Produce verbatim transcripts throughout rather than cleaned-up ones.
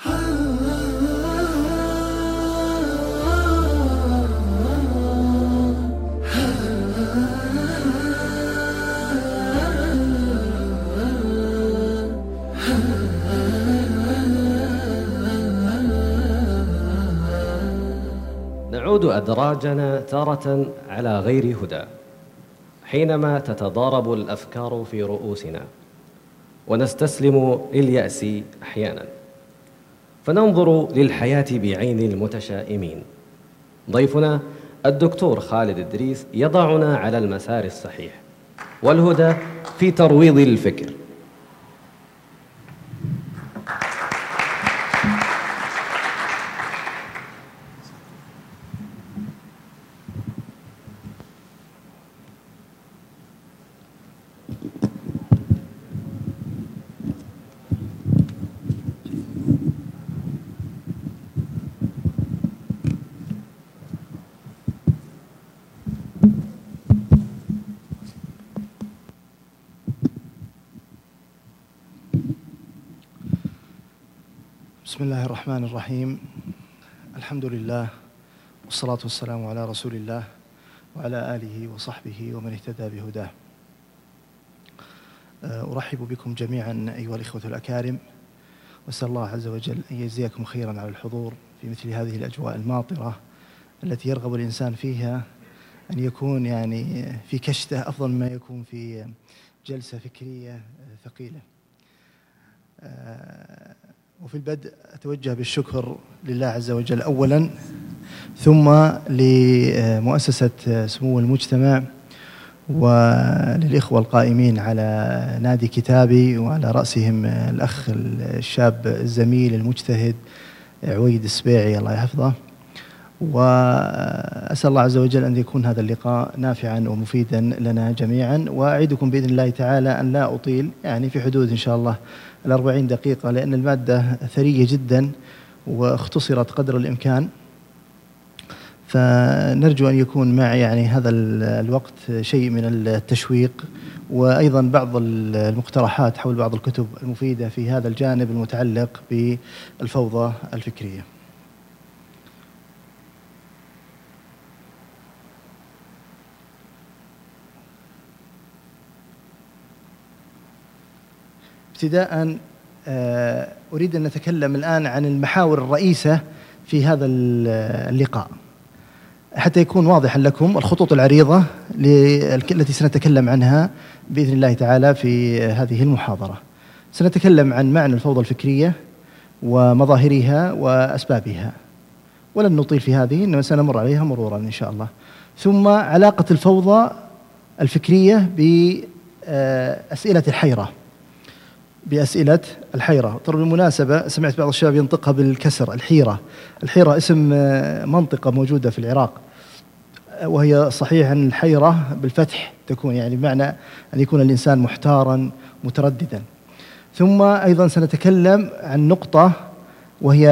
نعود أدراجنا تارة على غير هدى حينما تتضارب الأفكار في رؤوسنا ونستسلم لليأس أحيانا، فننظر للحياة بعين المتشائمين. ضيفنا الدكتور خالد إدريس يضعنا على المسار الصحيح والهدى في ترويض الفكر. بسم الله الرحمن الرحيم. الحمد لله والصلاة والسلام على رسول الله وعلى آله وصحبه ومن اهتدى بهداه. أرحب بكم جميعا أيها الإخوة الأكارم، وأسأل الله عز وجل أن يجزيكم خيرا على الحضور في مثل هذه الأجواء الماطرة التي يرغب الإنسان فيها أن يكون يعني في كشته أفضل مما يكون في جلسة فكرية ثقيلة. وفي البدء أتوجه بالشكر لله عز وجل أولا، ثم لمؤسسة سمو المجتمع وللإخوة القائمين على نادي كتابي، وعلى رأسهم الأخ الشاب الزميل المجتهد عويد السبيعي الله يحفظه. وأسأل الله عز وجل أن يكون هذا اللقاء نافعا ومفيدا لنا جميعا، وأعدكم بإذن الله تعالى أن لا أطيل، يعني في حدود إن شاء الله الأربعين دقيقة، لأن المادة ثرية جدا واختصرت قدر الإمكان، فنرجو أن يكون مع يعني هذا الوقت شيء من التشويق، وأيضا بعض المقترحات حول بعض الكتب المفيدة في هذا الجانب المتعلق بالفوضى الفكرية. ابتداء أريد أن نتكلم الآن عن المحاور الرئيسة في هذا اللقاء حتى يكون واضحا لكم الخطوط العريضة التي سنتكلم عنها بإذن الله تعالى في هذه المحاضرة. سنتكلم عن معنى الفوضى الفكرية ومظاهرها وأسبابها، ولن نطيل في هذه، إنما سنمر عليها مرورا إن شاء الله. ثم علاقة الفوضى الفكرية بأسئلة الحيرة بأسئلة الحيرة. ترى بالمناسبة سمعت بعض الشباب ينطقها بالكسر، الحيرة. الحيرة اسم منطقة موجودة في العراق، وهي صحيح أن الحيرة بالفتح تكون يعني بمعنى أن يكون الإنسان محتارا مترددا. ثم أيضا سنتكلم عن نقطة وهي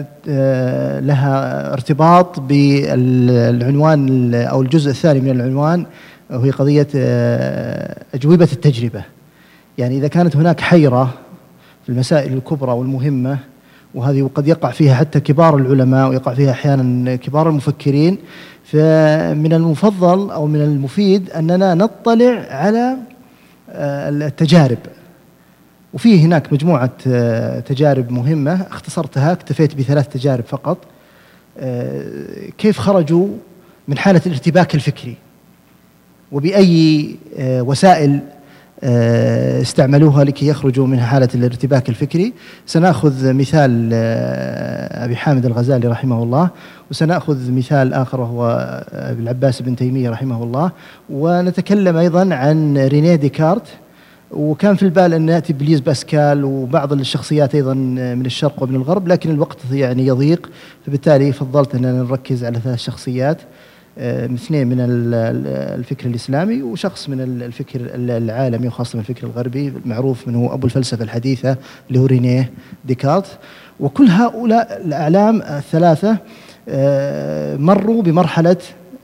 لها ارتباط بالعنوان أو الجزء الثاني من العنوان، وهي قضية أجوبة التجربة. يعني إذا كانت هناك حيرة في المسائل الكبرى والمهمة، وهذه قد يقع فيها حتى كبار العلماء ويقع فيها أحيانا كبار المفكرين، فمن المفضل أو من المفيد أننا نطلع على التجارب. وفيه هناك مجموعة تجارب مهمة اختصرتها، اكتفيت بثلاث تجارب فقط، كيف خرجوا من حالة الارتباك الفكري وبأي وسائل استعملوها لكي يخرجوا من حالة الارتباك الفكري. سنأخذ مثال أبي حامد الغزالي رحمه الله، وسنأخذ مثال آخر وهو أبي العباس بن تيمية رحمه الله، ونتكلم أيضا عن رينيه ديكارت، وكان في البال أن نأتي بليز باسكال وبعض الشخصيات أيضا من الشرق ومن الغرب، لكن الوقت يعني يضيق، فبالتالي فضلت أننا نركز على ثلاث شخصيات، اثنين من الفكر الإسلامي وشخص من الفكر العالمي وخاصة من الفكر الغربي المعروف منه أبو الفلسفة الحديثة اللي هو رينيه ديكارت. وكل هؤلاء الأعلام الثلاثة مروا بمرحلة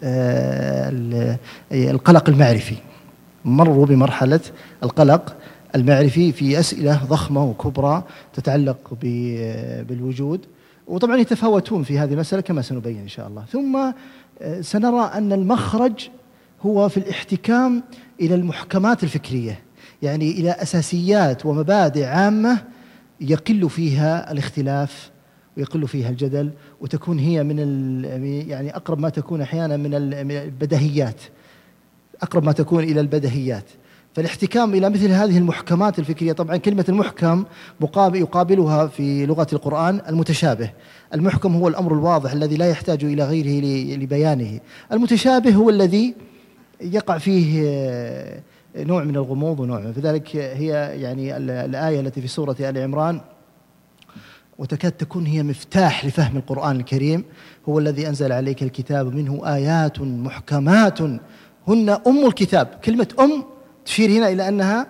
القلق المعرفي، مروا بمرحلة القلق المعرفي في أسئلة ضخمة وكبرى تتعلق بالوجود، وطبعا يتفاوتون في هذه المسألة كما سنبين إن شاء الله. ثم سنرى أن المخرج هو في الاحتكام إلى المحكمات الفكرية، يعني إلى أساسيات ومبادئ عامة يقل فيها الاختلاف ويقل فيها الجدل، وتكون هي من يعني أقرب ما تكون أحيانا من البديهيات، أقرب ما تكون إلى البديهيات. فالاحتكام إلى مثل هذه المحكمات الفكرية، طبعا كلمة المحكم مقابل يقابلها في لغة القرآن المتشابه. المحكم هو الأمر الواضح الذي لا يحتاج إلى غيره لبيانه، المتشابه هو الذي يقع فيه نوع من الغموض ونوع، فذلك هي يعني الآية التي في سورة آل عمران وتكاد تكون هي مفتاح لفهم القرآن الكريم. هو الذي أنزل عليك الكتاب منه آيات محكمات هن أم الكتاب. كلمة أم تشير هنا إلى أنها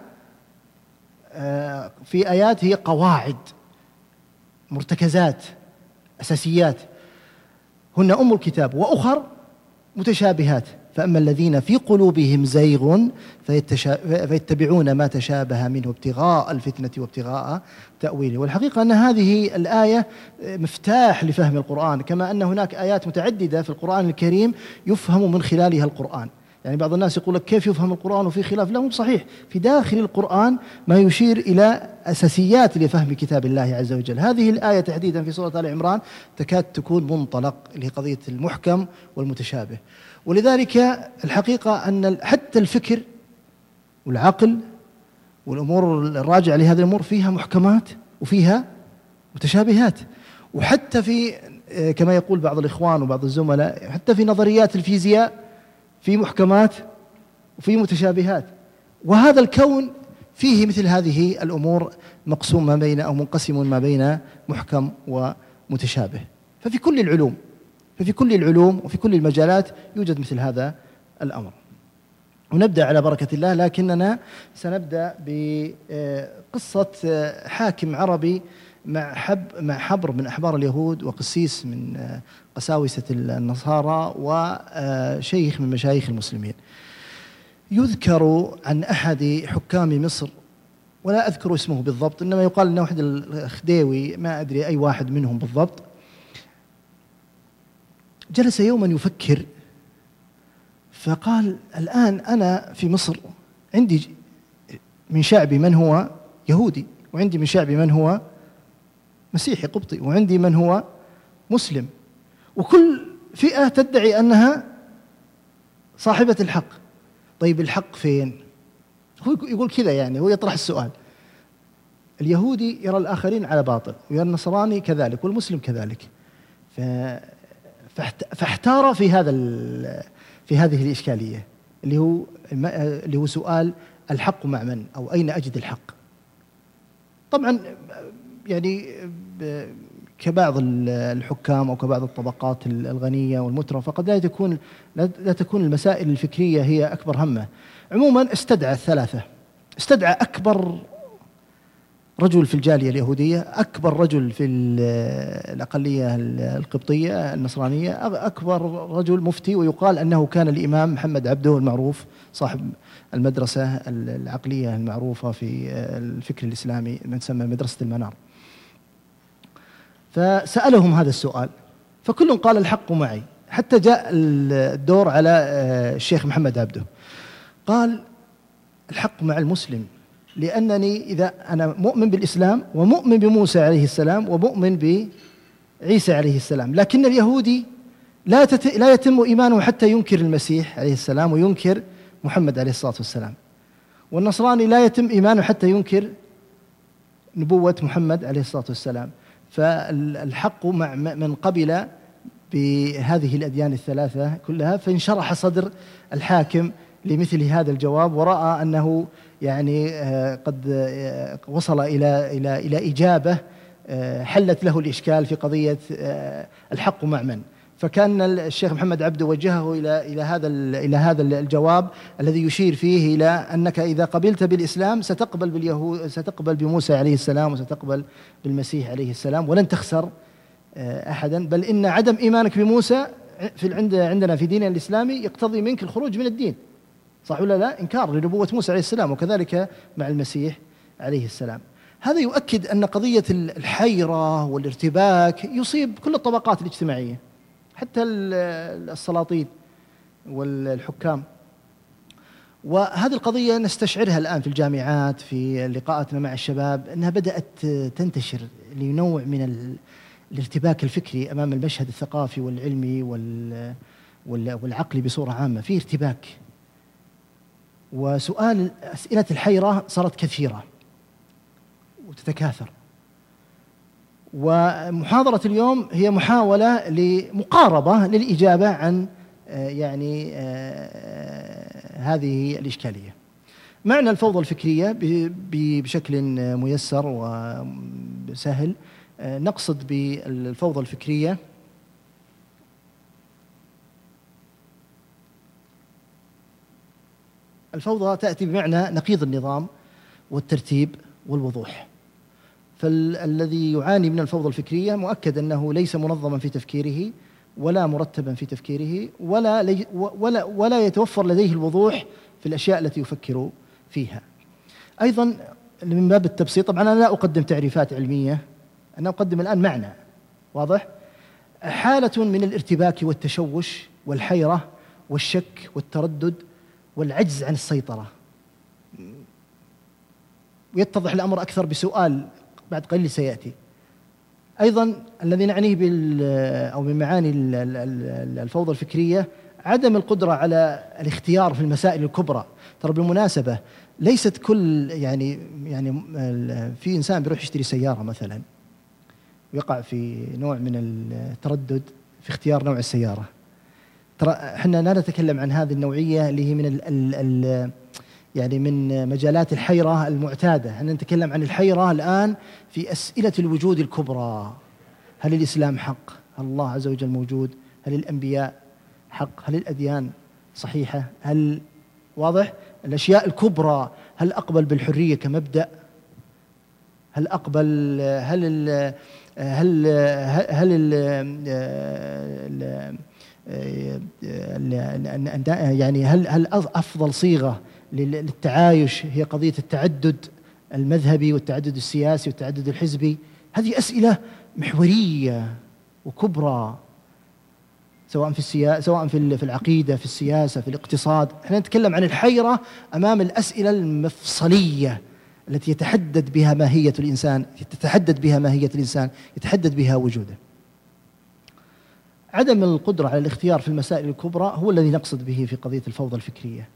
في آيات هي قواعد مرتكزات أساسيات، هن أم الكتاب، وأخر متشابهات. فأما الذين في قلوبهم زيغ فيتبعون ما تشابه منه ابتغاء الفتنة وابتغاء تأويله. والحقيقة أن هذه الآية مفتاح لفهم القرآن، كما أن هناك آيات متعددة في القرآن الكريم يفهم من خلالها القرآن. يعني بعض الناس يقول لك كيف يفهم القرآن وفي خلاف؟ لا، مو صحيح. في داخل القرآن ما يشير إلى أساسيات لفهم كتاب الله عز وجل. هذه الآية تحديدا في سورة آل عمران تكاد تكون منطلق لقضية المحكم والمتشابه. ولذلك الحقيقة أن حتى الفكر والعقل والأمور الراجعة لهذه الأمور فيها محكمات وفيها متشابهات. وحتى في كما يقول بعض الإخوان وبعض الزملاء، حتى في نظريات الفيزياء في محكمات وفي متشابهات. وهذا الكون فيه مثل هذه الأمور مقسوم ما بين أو منقسم ما بين محكم ومتشابه. ففي كل العلوم ففي كل العلوم وفي كل المجالات يوجد مثل هذا الأمر. ونبدأ على بركة الله، لكننا سنبدأ بقصة حاكم عربي مع حب مع حبر من أحبار اليهود وقسيس من قساوسة النصارى وشيخ من مشايخ المسلمين. يذكر عن أحد حكام مصر، ولا أذكر اسمه بالضبط، إنما يقال أنه واحد الخديوي، ما أدري أي واحد منهم بالضبط. جلس يوما يفكر فقال: الآن أنا في مصر عندي من شعبي من هو يهودي، وعندي من شعبي من هو مسيحي قبطي، وعندي من هو مسلم، وكل فئة تدعي أنها صاحبة الحق. طيب الحق فين؟ هو يقول كذا، يعني هو يطرح السؤال. اليهودي يرى الآخرين على باطل، ويرى النصراني كذلك، والمسلم كذلك. ف فاحتار في هذا في هذه الإشكالية اللي هو اللي هو سؤال الحق مع من، أو أين أجد الحق. طبعا يعني كبعض الحكام أو كبعض الطبقات الغنية والمترفة قد لا تكون لا تكون المسائل الفكرية هي أكبر همه. عموما استدعى الثلاثة، استدعى أكبر رجل في الجالية اليهودية، أكبر رجل في الأقلية القبطية النصرانية، أكبر رجل مفتي، ويقال أنه كان الإمام محمد عبده المعروف صاحب المدرسة العقلية المعروفة في الفكر الإسلامي من تسمى مدرسة المنار. فسألهم هذا السؤال، فكل قال الحق معي، حتى جاء الدور على الشيخ محمد عبده. قال: الحق مع المسلم، لأنني إذا أنا مؤمن بالإسلام ومؤمن بموسى عليه السلام ومؤمن بعيسى عليه السلام، لكن اليهودي لا تت... لا يتم إيمانه حتى ينكر المسيح عليه السلام وينكر محمد عليه الصلاة والسلام، والنصراني لا يتم إيمانه حتى ينكر نبوة محمد عليه الصلاة والسلام. فالحق مع من قبل بهذه الأديان الثلاثة كلها. فانشرح صدر الحاكم لمثل هذا الجواب، ورأى أنه يعني قد وصل إلى إلى إلى إجابة حلت له الإشكال في قضية الحق مع من. فكان الشيخ محمد عبده وجهه إلى إلى هذا إلى هذا الجواب الذي يشير فيه إلى أنك إذا قبلت بالإسلام ستقبل باليهود، ستقبل بموسى عليه السلام، وستقبل بالمسيح عليه السلام، ولن تخسر أحدا. بل إن عدم إيمانك بموسى في عند عندنا في ديننا الإسلامي يقتضي منك الخروج من الدين، صح ولا لا؟ إنكار لنبوة موسى عليه السلام. وكذلك مع المسيح عليه السلام. هذا يؤكد أن قضية الحيرة والارتباك يصيب كل الطبقات الاجتماعية، حتى السلاطين والحكام. وهذه القضية نستشعرها الآن في الجامعات، في لقاءاتنا مع الشباب، أنها بدأت تنتشر لنوع من الارتباك الفكري أمام المشهد الثقافي والعلمي والعقلي بصورة عامة. في ارتباك، وسؤال أسئلة الحيرة صارت كثيرة وتتكاثر. ومحاضرة اليوم هي محاولة لمقاربة للإجابة عن يعني هذه الإشكالية. معنى الفوضى الفكرية بشكل ميسر وسهل، نقصد بالفوضى الفكرية الفوضى تأتي بمعنى نقيض النظام والترتيب والوضوح. فالذي يعاني من الفوضى الفكرية مؤكد أنه ليس منظما في تفكيره ولا مرتبا في تفكيره، ولا لي ولا ولا يتوفر لديه الوضوح في الأشياء التي يفكر فيها. أيضا من باب التبسيط، طبعا أنا لا أقدم تعريفات علمية، أنا أقدم الآن معنى واضح. حالة من الارتباك والتشوش والحيرة والشك والتردد والعجز عن السيطرة. ويتضح الأمر أكثر بسؤال بعد قليل سيأتي. أيضا الذي نعنيه بال أو من معاني الفوضى الفكرية عدم القدرة على الاختيار في المسائل الكبرى. ترى بالمناسبة ليست كل يعني يعني في إنسان بيروح يشتري سيارة مثلا ويقع في نوع من التردد في اختيار نوع السيارة. ترى احنا لا نتكلم عن هذه النوعية اللي هي من ال ال ال يعني من مجالات الحيرة المعتادة. احنا نتكلم عن الحيرة الآن في أسئلة الوجود الكبرى. هل الإسلام حق؟ هل الله عز وجل موجود؟ هل الأنبياء حق؟ هل الأديان صحيحة؟ هل واضح؟ الأشياء الكبرى. هل أقبل بالحرية كمبدأ؟ هل أقبل هل ال هل هل ال يعني هل هل أفضل صيغة للتعايش هي قضية التعدد المذهبي والتعدد السياسي والتعدد الحزبي؟ هذه أسئلة محورية وكبرى، سواء في السياسة، سواء في في العقيدة، في السياسة، في الاقتصاد. احنا نتكلم عن الحيرة أمام الأسئلة المفصلية التي يتحدد بها ماهية الإنسان، تتحدد بها ماهية الإنسان، يتحدد بها وجوده. عدم القدرة على الاختيار في المسائل الكبرى هو الذي نقصد به في قضية الفوضى الفكرية.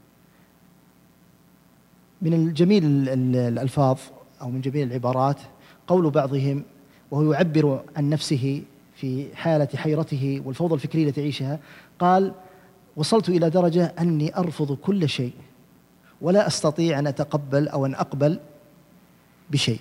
من الجميل الألفاظ أو من جميل العبارات قول بعضهم وهو يعبر عن نفسه في حالة حيرته والفوضى الفكرية التي يعيشها، قال: وصلت إلى درجة أني أرفض كل شيء ولا أستطيع أن أتقبل أو أن أقبل بشيء.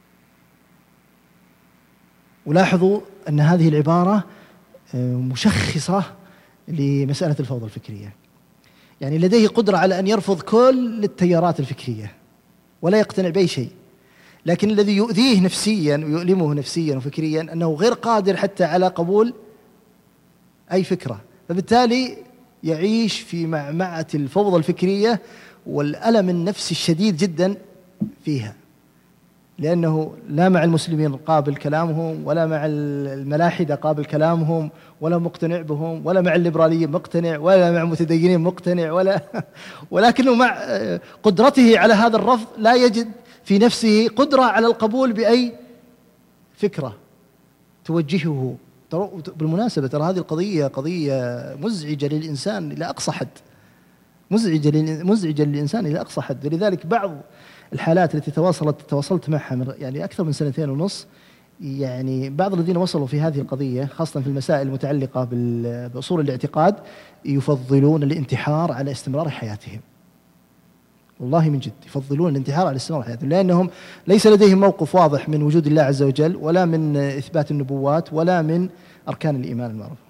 ولاحظوا أن هذه العبارة مشخصة لمسألة الفوضى الفكرية. يعني لديه قدرة على أن يرفض كل التيارات الفكرية ولا يقتنع بأي شيء، لكن الذي يؤذيه نفسيا ويؤلمه نفسيا وفكريا أنه غير قادر حتى على قبول أي فكرة، فبالتالي يعيش في معمعة الفوضى الفكرية والألم النفسي الشديد جدا فيها، لأنه لا مع المسلمين قابل كلامهم، ولا مع الملاحدة قابل كلامهم، ولا مقتنع بهم، ولا مع الليبراليين مقتنع، ولا مع المتدينين مقتنع، ولا ولكنه مع قدرته على هذا الرفض لا يجد في نفسه قدرة على القبول بأي فكرة توجهه. بالمناسبة ترى هذه القضية قضية مزعجة للإنسان إلى أقصى حد، مزعجة مزعجة للإنسان إلى أقصى حد. ولذلك بعض الحالات التي تواصلت تواصلت معها يعني أكثر من سنتين ونص، يعني بعض الذين وصلوا في هذه القضية خاصة في المسائل المتعلقة بأصول الاعتقاد يفضلون الانتحار على استمرار حياتهم. والله من جد يفضلون الانتحار على استمرار حياتهم، لأنهم ليس لديهم موقف واضح من وجود الله عز وجل، ولا من إثبات النبوات، ولا من أركان الإيمان المعروفة.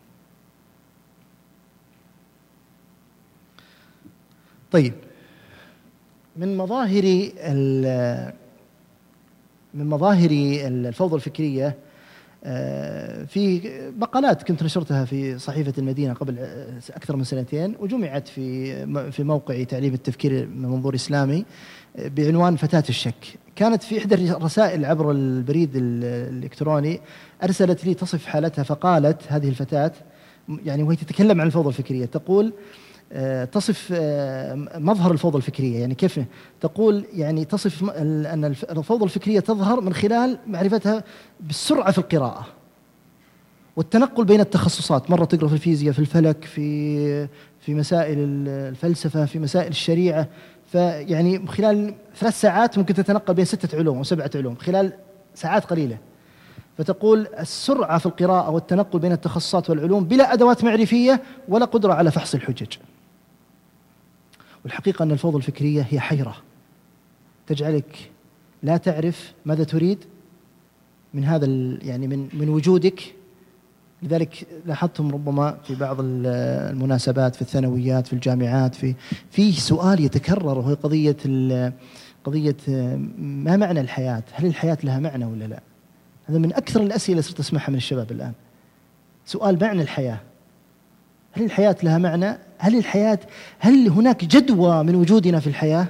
طيب، من مظاهر من مظاهر الفوضى الفكرية في مقالات كنت نشرتها في صحيفة المدينة قبل أكثر من سنتين، وجمعت في في موقع تعليم التفكير من منظور إسلامي بعنوان فتاة الشك. كانت في إحدى الرسائل عبر البريد الإلكتروني أرسلت لي تصف حالتها، فقالت هذه الفتاة يعني وهي تتكلم عن الفوضى الفكرية، تقول تصف مظهر الفوضى الفكرية، يعني كيف تقول يعني تصف أن الفوضى الفكرية تظهر من خلال معرفتها بالسرعة في القراءة والتنقل بين التخصصات، مرة تقرأ في الفيزياء، في الفلك، في في مسائل الفلسفة، في مسائل الشريعة، فيعني خلال ثلاث ساعات ممكن تتنقل بين ستة علوم أو سبعة علوم خلال ساعات قليلة. فتقول السرعة في القراءة والتنقل بين التخصصات والعلوم بلا أدوات معرفية ولا قدرة على فحص الحجج. والحقيقة أن الفوضى الفكرية هي حيرة تجعلك لا تعرف ماذا تريد من هذا يعني من من وجودك. لذلك لاحظتم ربما في بعض المناسبات في الثانويات في الجامعات في في سؤال يتكرر، وهو قضية قضية ما معنى الحياة؟ هل الحياة لها معنى ولا لا؟ هذا من أكثر الأسئلة صرت أسمعها من الشباب الآن، سؤال معنى الحياة. هل الحياة لها معنى؟ هل الحياة هل هناك جدوى من وجودنا في الحياة؟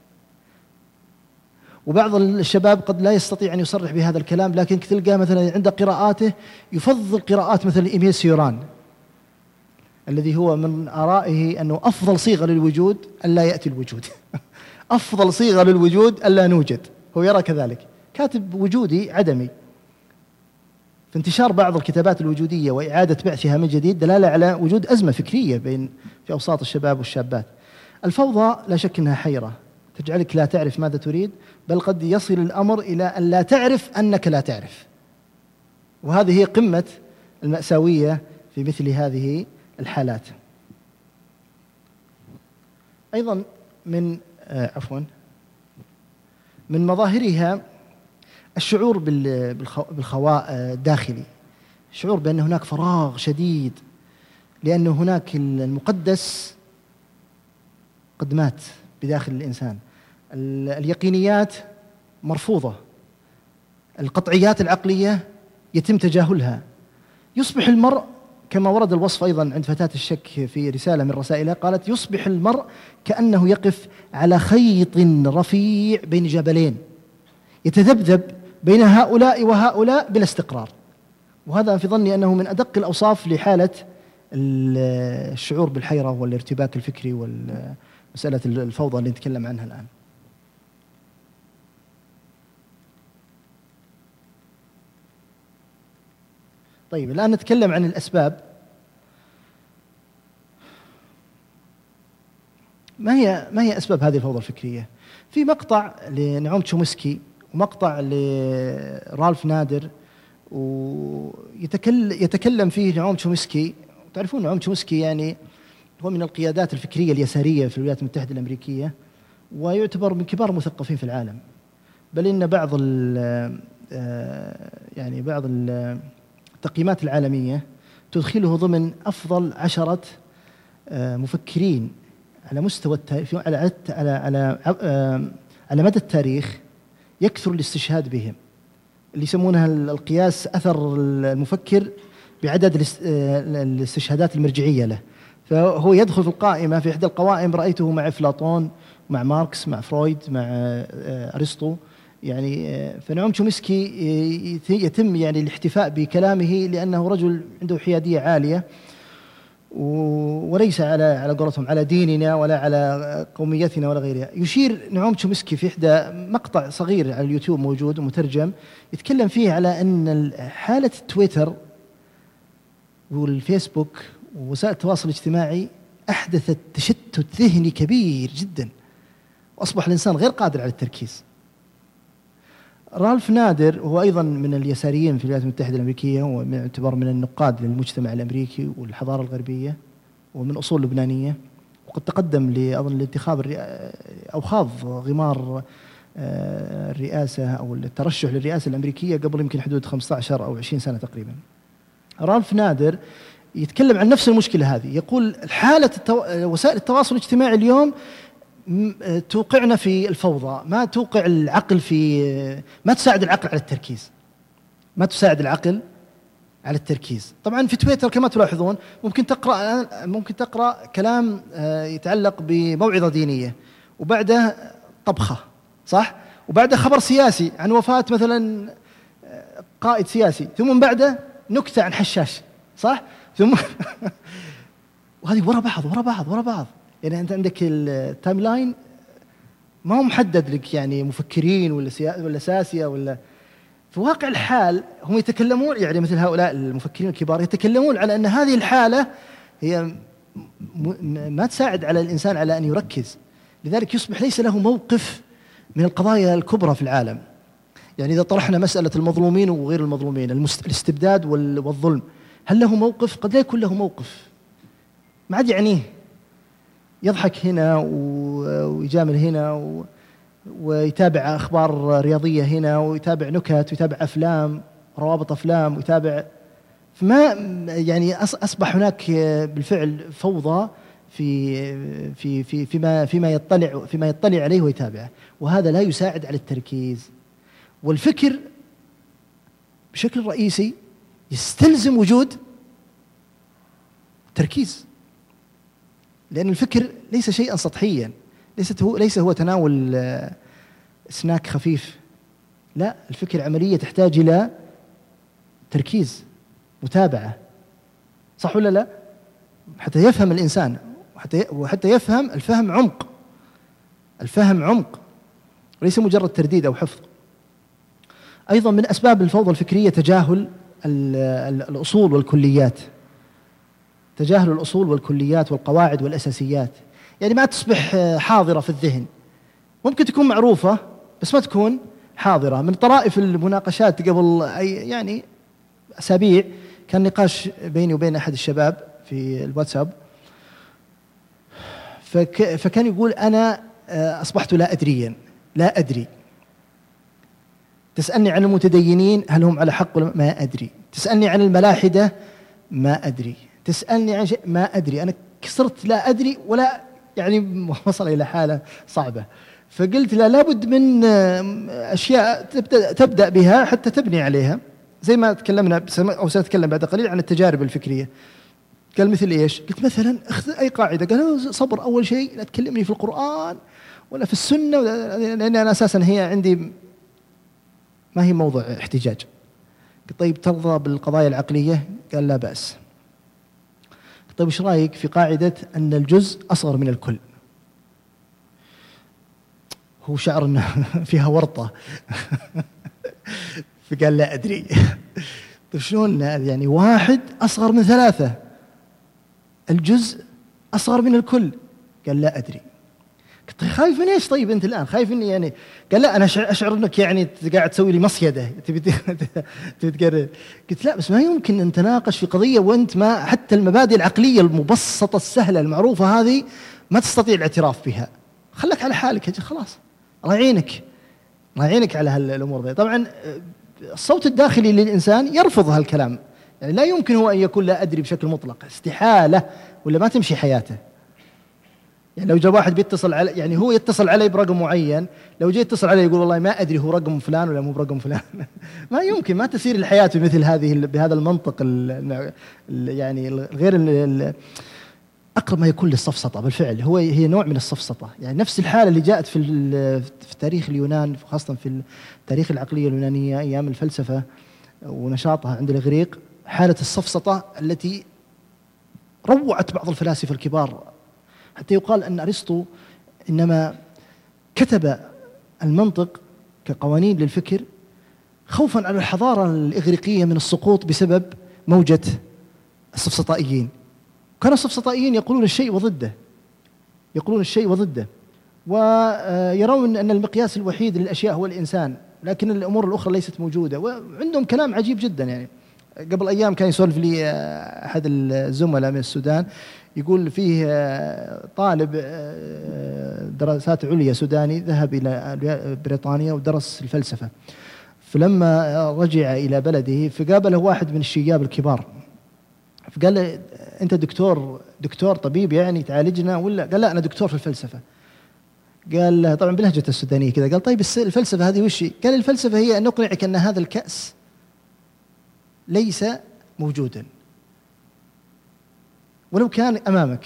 وبعض الشباب قد لا يستطيع أن يصرح بهذا الكلام، لكن تلقاه مثلا عند قراءاته يفضل قراءات مثل إيميل سيوران الذي هو من آرائه أنه أفضل صيغة للوجود ألا يأتي الوجود أفضل صيغة للوجود ألا نوجد، هو يرى كذلك، كاتب وجودي عدمي. فانتشار بعض الكتابات الوجودية وإعادة بعثها من جديد دلالة على وجود أزمة فكرية بين في أوساط الشباب والشابات. الفوضى لا شك أنها حيرة تجعلك لا تعرف ماذا تريد، بل قد يصل الأمر إلى أن لا تعرف أنك لا تعرف، وهذه هي قمة المأساوية في مثل هذه الحالات. أيضا من آه عفوا من مظاهرها الشعور بالخواء الداخلي، الشعور بأن هناك فراغ شديد، لأن هناك المقدس قد مات بداخل الإنسان، اليقينيات مرفوضة، القطعيات العقلية يتم تجاهلها، يصبح المرء كما ورد الوصف أيضا عند فتاة الشك في رسالة من رسائلها، قالت يصبح المرء كأنه يقف على خيط رفيع بين جبلين يتذبذب بين هؤلاء وهؤلاء بلا استقرار. وهذا في ظني أنه من أدق الأوصاف لحالة الشعور بالحيرة والارتباك الفكري ومسألة الفوضى اللي نتكلم عنها الآن. طيب الآن نتكلم عن الأسباب. ما هي ما هي أسباب هذه الفوضى الفكرية؟ في مقطع لنعوم تشومسكي ومقطع لرالف نادر، ويتكلم يتكلم فيه نعوم تشومسكي. تعرفون نعوم تشومسكي يعني هو من القيادات الفكرية اليسارية في الولايات المتحدة الأمريكية، ويعتبر من كبار المثقفين في العالم، بل إن بعض يعني بعض التقييمات العالمية تدخله ضمن أفضل عشرة مفكرين على مستوى على على على على مدى التاريخ يكثر الاستشهاد بهم، اللي يسمونها القياس أثر المفكر بعدد الاستشهادات المرجعية له. فهو يدخل في القائمة في إحدى القوائم رأيته مع أفلاطون، مع ماركس، مع فرويد، مع أرسطو. يعني فنعوم تشومسكي يتم يعني الاحتفاء بكلامه لأنه رجل عنده حيادية عالية، وليس على على قولتهم على ديننا ولا على قوميتنا ولا غيرها. يشير نعوم تشومسكي في إحدى مقطع صغير على اليوتيوب موجود ومترجم يتكلم فيه على أن حالة تويتر والفيسبوك ووسائل التواصل الاجتماعي أحدثت تشتت ذهني كبير جدا، وأصبح الإنسان غير قادر على التركيز. رالف نادر هو أيضا من اليساريين في الولايات المتحدة الأمريكية، ويعتبر من النقاد للمجتمع الأمريكي والحضارة الغربية، ومن أصول لبنانية، وقد تقدم لأظن لانتخاب أو خاض غمار الرئاسة أو الترشح للرئاسة الأمريكية قبل يمكن حدود خمسة عشر أو عشرين سنة تقريبا. رالف نادر يتكلم عن نفس المشكلة هذه، يقول حالة التو... وسائل التواصل الاجتماعي اليوم توقعنا في الفوضى، ما توقع العقل في ما تساعد العقل على التركيز، ما تساعد العقل على التركيز. طبعا في تويتر كما تلاحظون ممكن تقرأ ممكن تقرأ كلام يتعلق بموعظة دينية، وبعده طبخة، صح؟ وبعده خبر سياسي عن وفاة مثلا قائد سياسي، ثم بعده نكتة عن حشاش، صح؟ ثم وهذه ورا بعض ورا بعض ورا بعض. يعني أنت عندك التايم لاين ما هو محدد لك، يعني مفكرين ولا سيا... ولا ساسية ولا. في واقع الحال هم يتكلمون، يعني مثل هؤلاء المفكرين الكبار يتكلمون على أن هذه الحالة هي م... ما تساعد على الإنسان على أن يركز، لذلك يصبح ليس له موقف من القضايا الكبرى في العالم. يعني إذا طرحنا مسألة المظلومين وغير المظلومين، المست... الاستبداد وال... والظلم، هل له موقف؟ قد لا يكون له موقف، ما عاد يعنيه، يضحك هنا ويجامل هنا و... ويتابع أخبار رياضية هنا، ويتابع نكت، ويتابع أفلام، روابط أفلام، ويتابع. فما يعني أصبح هناك بالفعل فوضى في في في فيما فيما يطلع فيما يطلع عليه ويتابعه، وهذا لا يساعد على التركيز. والفكر بشكل رئيسي يستلزم وجود تركيز، لأن الفكر ليس شيئا سطحيا، ليس هو ليس هو تناول سناك خفيف، لا، الفكر عملية تحتاج إلى تركيز، متابعة، صح ولا لا؟ حتى يفهم الإنسان، وحتى وحتى يفهم الفهم عمق، الفهم عمق وليس مجرد ترديد أو حفظ. أيضا من أسباب الفوضى الفكرية تجاهل الأصول والكليات، تجاهل الأصول والكليات والقواعد والأساسيات. يعني ما تصبح حاضرة في الذهن، ممكن تكون معروفة بس ما تكون حاضرة. من طرائف المناقشات قبل أي يعني أسابيع كان نقاش بيني وبين أحد الشباب في الواتساب، فك فكان يقول أنا أصبحت لا أدريا، لا أدري. تسألني عن المتدينين هل هم على حق ولا ما أدري، تسألني عن الملاحدة ما أدري، تسألني عن شيء ما أدري. أنا كسرت لا أدري، ولا يعني وصل إلى حالة صعبة. فقلت لا، لابد من أشياء تبدأ, تبدأ بها حتى تبني عليها، زي ما تكلمنا أو سنتكلم بعد قليل عن التجارب الفكرية. قال مثل إيش؟ قلت مثلا أخذ أي قاعدة، قال صبر، أول شيء لا تكلمني في القرآن ولا في السنة، لأن أنا أساسا هي عندي ما هي موضوع احتجاج. قلت طيب ترضى بالقضايا العقلية؟ قال لا بأس. طيب إيش رأيك في قاعدة أن الجزء أصغر من الكل؟ هو شعر أنه فيها ورطة فقال لا أدري. طيب شلون يعني واحد أصغر من ثلاثة، الجزء أصغر من الكل؟ قال لا أدري. قلت طيب خايف من إيش طيب أنت الآن؟ خايف إني يعني؟ قال لا أنا أشعر أنك يعني قاعد تسوي لي مصيدة تبي تبي تقرر. قلت لا بس ما يمكن أن نتناقش في قضية وأنت ما حتى المبادئ العقلية المبسطة السهلة المعروفة هذه ما تستطيع الاعتراف بها. خلك على حالك خلاص، الله يعينك، الله يعينك على هالأمور ذي. طبعا الصوت الداخلي للإنسان يرفض هالكلام، يعني لا يمكن هو أن يكون لا أدري بشكل مطلق، استحالة، ولا ما تمشي حياته. يعني لو جاء واحد بيتصل علي، يعني هو يتصل علي برقم معين، لو جاء يتصل علي يقول والله ما أدري هو رقم فلان ولا مو برقم فلان ما يمكن، ما تسير الحياة بمثل هذه بهذا المنطق ال يعني الغير ال أقرب ما يكون للسفسطة. بالفعل هو هي نوع من السفسطة، يعني نفس الحالة اللي جاءت في في تاريخ اليونان، خاصة في تاريخ العقلية اليونانية أيام الفلسفة ونشاطها عند الإغريق، حالة السفسطة التي روعت بعض الفلاسفة الكبار، حتى يقال أن أرسطو إنما كتب المنطق كقوانين للفكر خوفا على الحضارة الإغريقية من السقوط بسبب موجة السفسطائيين. كان السفسطائيين يقولون الشيء وضده، يقولون الشيء وضده، ويرون أن المقياس الوحيد للأشياء هو الإنسان، لكن الأمور الأخرى ليست موجودة. وعندهم كلام عجيب جدا. يعني قبل أيام كان يسولف لي أحد الزملاء من السودان، يقول فيه طالب دراسات عليا سوداني ذهب إلى بريطانيا ودرس الفلسفة، فلما رجع إلى بلده فقابله واحد من الشياب الكبار، فقال له أنت دكتور دكتور طبيب يعني تعالجنا ولا؟ قال لا أنا دكتور في الفلسفة. قال له طبعا بلهجة السودانية كذا، قال طيب الفلسفة هذه وش؟ قال الفلسفة هي أن نقنعك أن هذا الكأس ليس موجودا ولو كان أمامك.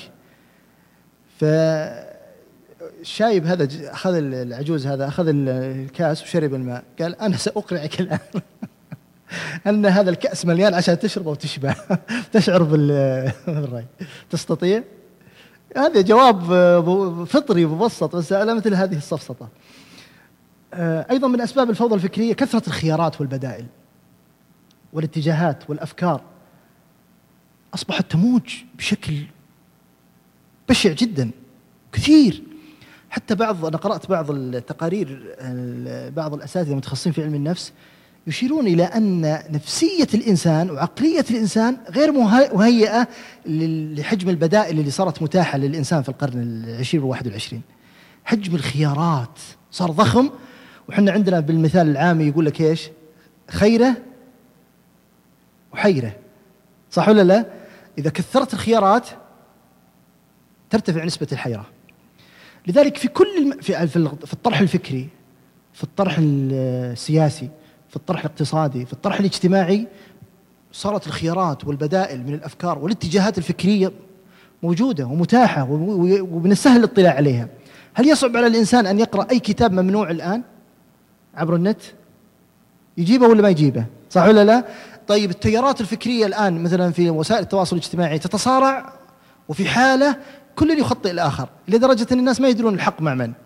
فالشايب هذا أخذ العجوز هذا أخذ الكأس وشرب الماء، قال أنا سأقنعك الآن أن هذا الكأس مليان عشان تشربه وتشبع تشعر بالرأي. تستطيع؟ هذا جواب فطري مبسط، بس على مثل هذه السفسطة. أيضا من أسباب الفوضى الفكرية كثرة الخيارات والبدائل والاتجاهات والأفكار، أصبحت تموج بشكل بشع جدا كثير. حتى بعض أنا قرأت بعض التقارير بعض الأساتذة المتخصصين في علم النفس يشيرون إلى أن نفسية الإنسان وعقلية الإنسان غير مهيئة لحجم البدائل اللي صارت متاحة للإنسان في القرن العشرين والواحد والعشرين. حجم الخيارات صار ضخم، وحنا عندنا بالمثال العامي يقول لك إيش؟ خيرة وحيرة، صح ولا لا؟ إذا كثرت الخيارات ترتفع نسبة الحيرة. لذلك في كل الم... في في الطرح الفكري، في الطرح السياسي، في الطرح الاقتصادي، في الطرح الاجتماعي، صارت الخيارات والبدائل من الأفكار والاتجاهات الفكرية موجودة ومتاحة ومن السهل الاطلاع عليها. هل يصعب على الإنسان أن يقرأ أي كتاب ممنوع الآن عبر النت؟ يجيبه ولا ما يجيبه؟ صح ولا لا؟ طيب التيارات الفكرية الآن مثلا في وسائل التواصل الاجتماعي تتصارع، وفي حالة كل يخطئ الآخر لدرجة أن الناس ما يدرون الحق مع من.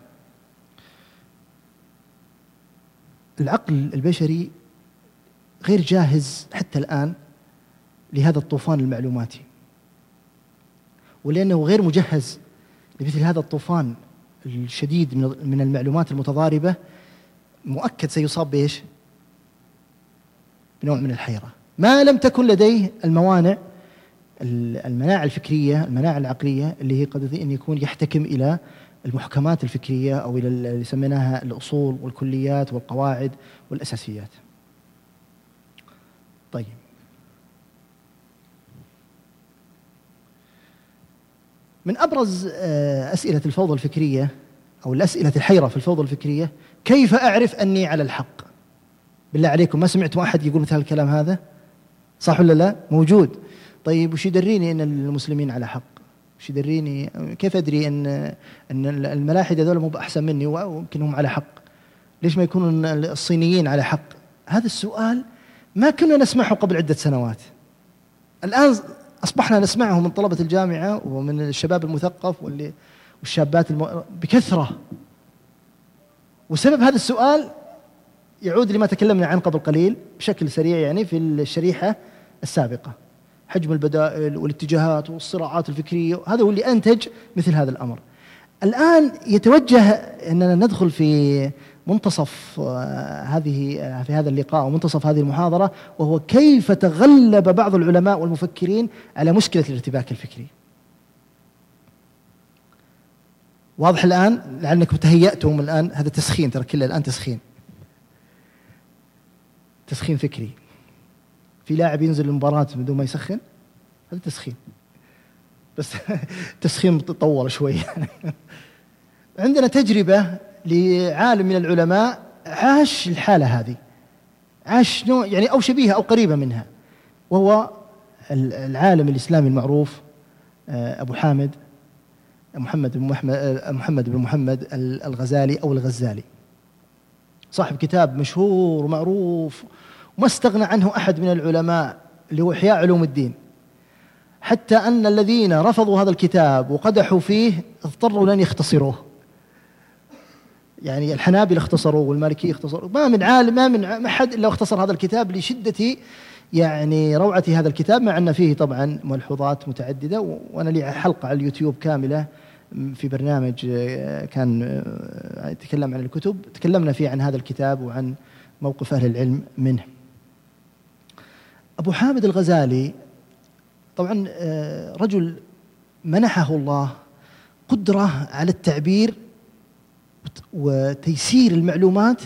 العقل البشري غير جاهز حتى الآن لهذا الطوفان المعلوماتي، ولأنه غير مجهز لمثل هذا الطوفان الشديد من المعلومات المتضاربة، مؤكد سيصاب بإيش؟ بنوع من الحيرة ما لم تكن لديه الموانع، المناعة الفكرية، المناعة العقلية اللي هي قد أن يكون يحتكم إلى المحكمات الفكرية أو إلى اللي سميناها الأصول والكليات والقواعد والأساسيات. طيب، من أبرز أسئلة الفوضى الفكرية أو الأسئلة الحيرة في الفوضى الفكرية: كيف أعرف أني على الحق؟ بالله عليكم ما سمعتوا أحد يقول مثل الكلام هذا؟ صح ولا لا؟ موجود. طيب وش يدريني أن المسلمين على حق؟ وش يدريني؟ كيف أدري أن أن الملاحدة هذول مو أحسن مني ويمكن هم على حق؟ ليش ما يكونون الصينيين على حق؟ هذا السؤال ما كنا نسمعه قبل عدة سنوات، الآن أصبحنا نسمعه من طلبة الجامعة ومن الشباب المثقف واللي والشابات الم... بكثرة. وسبب هذا السؤال يعود لما تكلمنا عنه قبل قليل بشكل سريع يعني في الشريحة السابقة: حجم البدائل والاتجاهات والصراعات الفكرية. هذا هو اللي أنتج مثل هذا الأمر. الآن يتوجه أننا ندخل في منتصف هذه في هذا اللقاء ومنتصف هذه المحاضرة، وهو كيف تغلب بعض العلماء والمفكرين على مشكلة الارتباك الفكري. واضح الآن؟ لعلكم تهيأتم الآن، هذا تسخين، ترى كله الآن تسخين تسخين فكري. في لاعب ينزل المباراة بدون ما يسخن، هذا تسخين، بس تسخين تطول شوي. عندنا تجربة لعالم من العلماء عاش الحالة هذه، عاش نوع يعني أو شبيهة أو قريبة منها، وهو العالم الإسلامي المعروف أبو حامد محمد بن محمد محمد بن محمد الغزالي أو الغزالي، صاحب كتاب مشهور ومعروف وما استغنى عنه أحد من العلماء، اللي هو إحياء علوم الدين، حتى أن الذين رفضوا هذا الكتاب وقدحوا فيه اضطروا لن يختصروه. يعني الحنابلة اختصروا والمالكية اختصروا، ما من عالم ما من ما حد إلا اختصر هذا الكتاب لشدة يعني روعة هذا الكتاب، مع أن فيه طبعا ملحوظات متعددة. وأنا لي حلقة على اليوتيوب كاملة في برنامج كان يتكلم عن الكتب، تكلمنا فيه عن هذا الكتاب وعن موقف أهل العلم منه. أبو حامد الغزالي طبعا رجل منحه الله قدرة على التعبير وتيسير المعلومات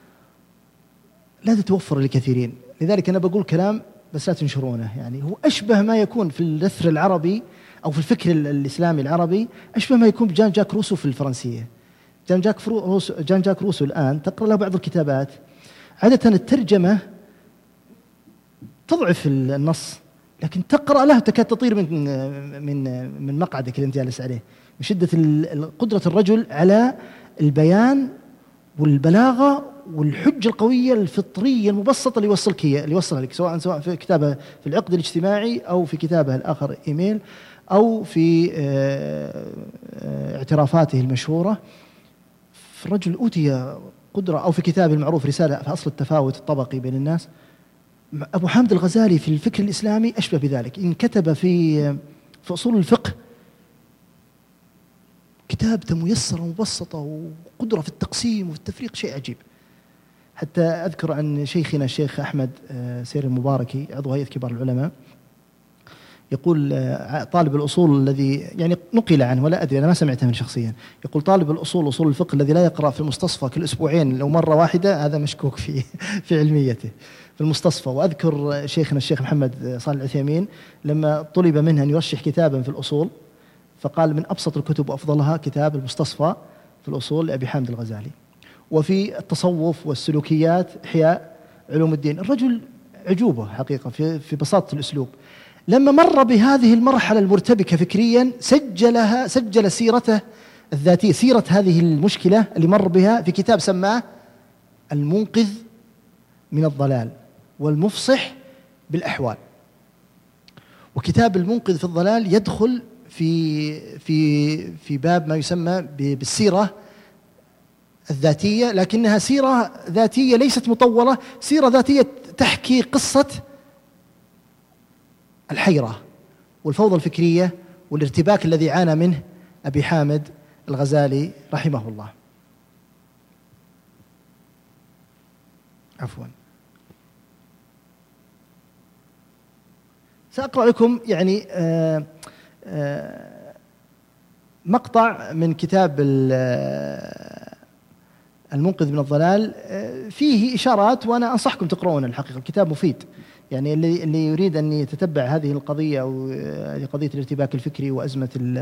لا تتوفر لكثيرين، لذلك أنا بقول كلام بس لا تنشرونه. يعني هو أشبه ما يكون في النثر العربي أو في الفكر الإسلامي العربي، أشبه ما يكون بجان جاك روسو في الفرنسية. جان جاك روسو, جان جاك روسو الآن تقرأ له بعض الكتابات، عادة الترجمة تضعف النص لكن تقرأ له تكاد تطير من من من مقعدك اللي أنت جالس عليه من شدة قدرة الرجل على البيان والبلاغة والحجة القوية الفطرية المبسطة اللي يوصلك هي اللي يوصلها لك، سواء سواء في كتابه في العقد الاجتماعي أو في كتابه الآخر إيميل أو في اعترافاته المشهورة. الرجل أوتي قدرة، أو في كتابه المعروف رسالة في أصل التفاوت الطبقي بين الناس. أبو حامد الغزالي في الفكر الإسلامي أشبه بذلك، إن كتب في في أصول الفقه كتابته ميسرة ومبسطة وقدرة في التقسيم والتفريق شيء عجيب. حتى أذكر عن شيخنا الشيخ أحمد سير المباركي عضو هيئة كبار العلماء يقول طالب الأصول الذي يعني نقل عنه ولا أدري أنا ما سمعته من شخصيا، يقول طالب الأصول أصول الفقه الذي لا يقرأ في المستصفى كل أسبوعين لو مرة واحدة هذا مشكوك في في علميته في المستصفى. وأذكر شيخنا الشيخ محمد صالح العثيمين لما طلب منه أن يرشح كتابا في الأصول فقال من أبسط الكتب وأفضلها كتاب المستصفى في الأصول لأبي حامد الغزالي. وفي التصوف والسلوكيات إحياء علوم الدين. الرجل عجوبة حقيقة في في بساطة الأسلوب. لما مر بهذه المرحلة المرتبكة فكريا سجلها سجل سيرته الذاتية، سيرة هذه المشكلة اللي مر بها في كتاب سماه المنقذ من الضلال والمفصح بالأحوال. وكتاب المنقذ في الضلال يدخل في في في باب ما يسمى بالسيرة الذاتية، لكنها سيرة ذاتية ليست مطولة، سيرة ذاتية تحكي قصة الحيرة والفوضى الفكرية والارتباك الذي عانى منه أبي حامد الغزالي رحمه الله. عفوا سأقرأ لكم يعني آآ آآ مقطع من كتاب المنقذ من الضلال فيه إشارات وأنا أنصحكم تقرؤون. الحقيقة الكتاب مفيد، يعني اللي اللي يريد أن يتتبع هذه القضية أو قضية الارتباك الفكري وأزمة ال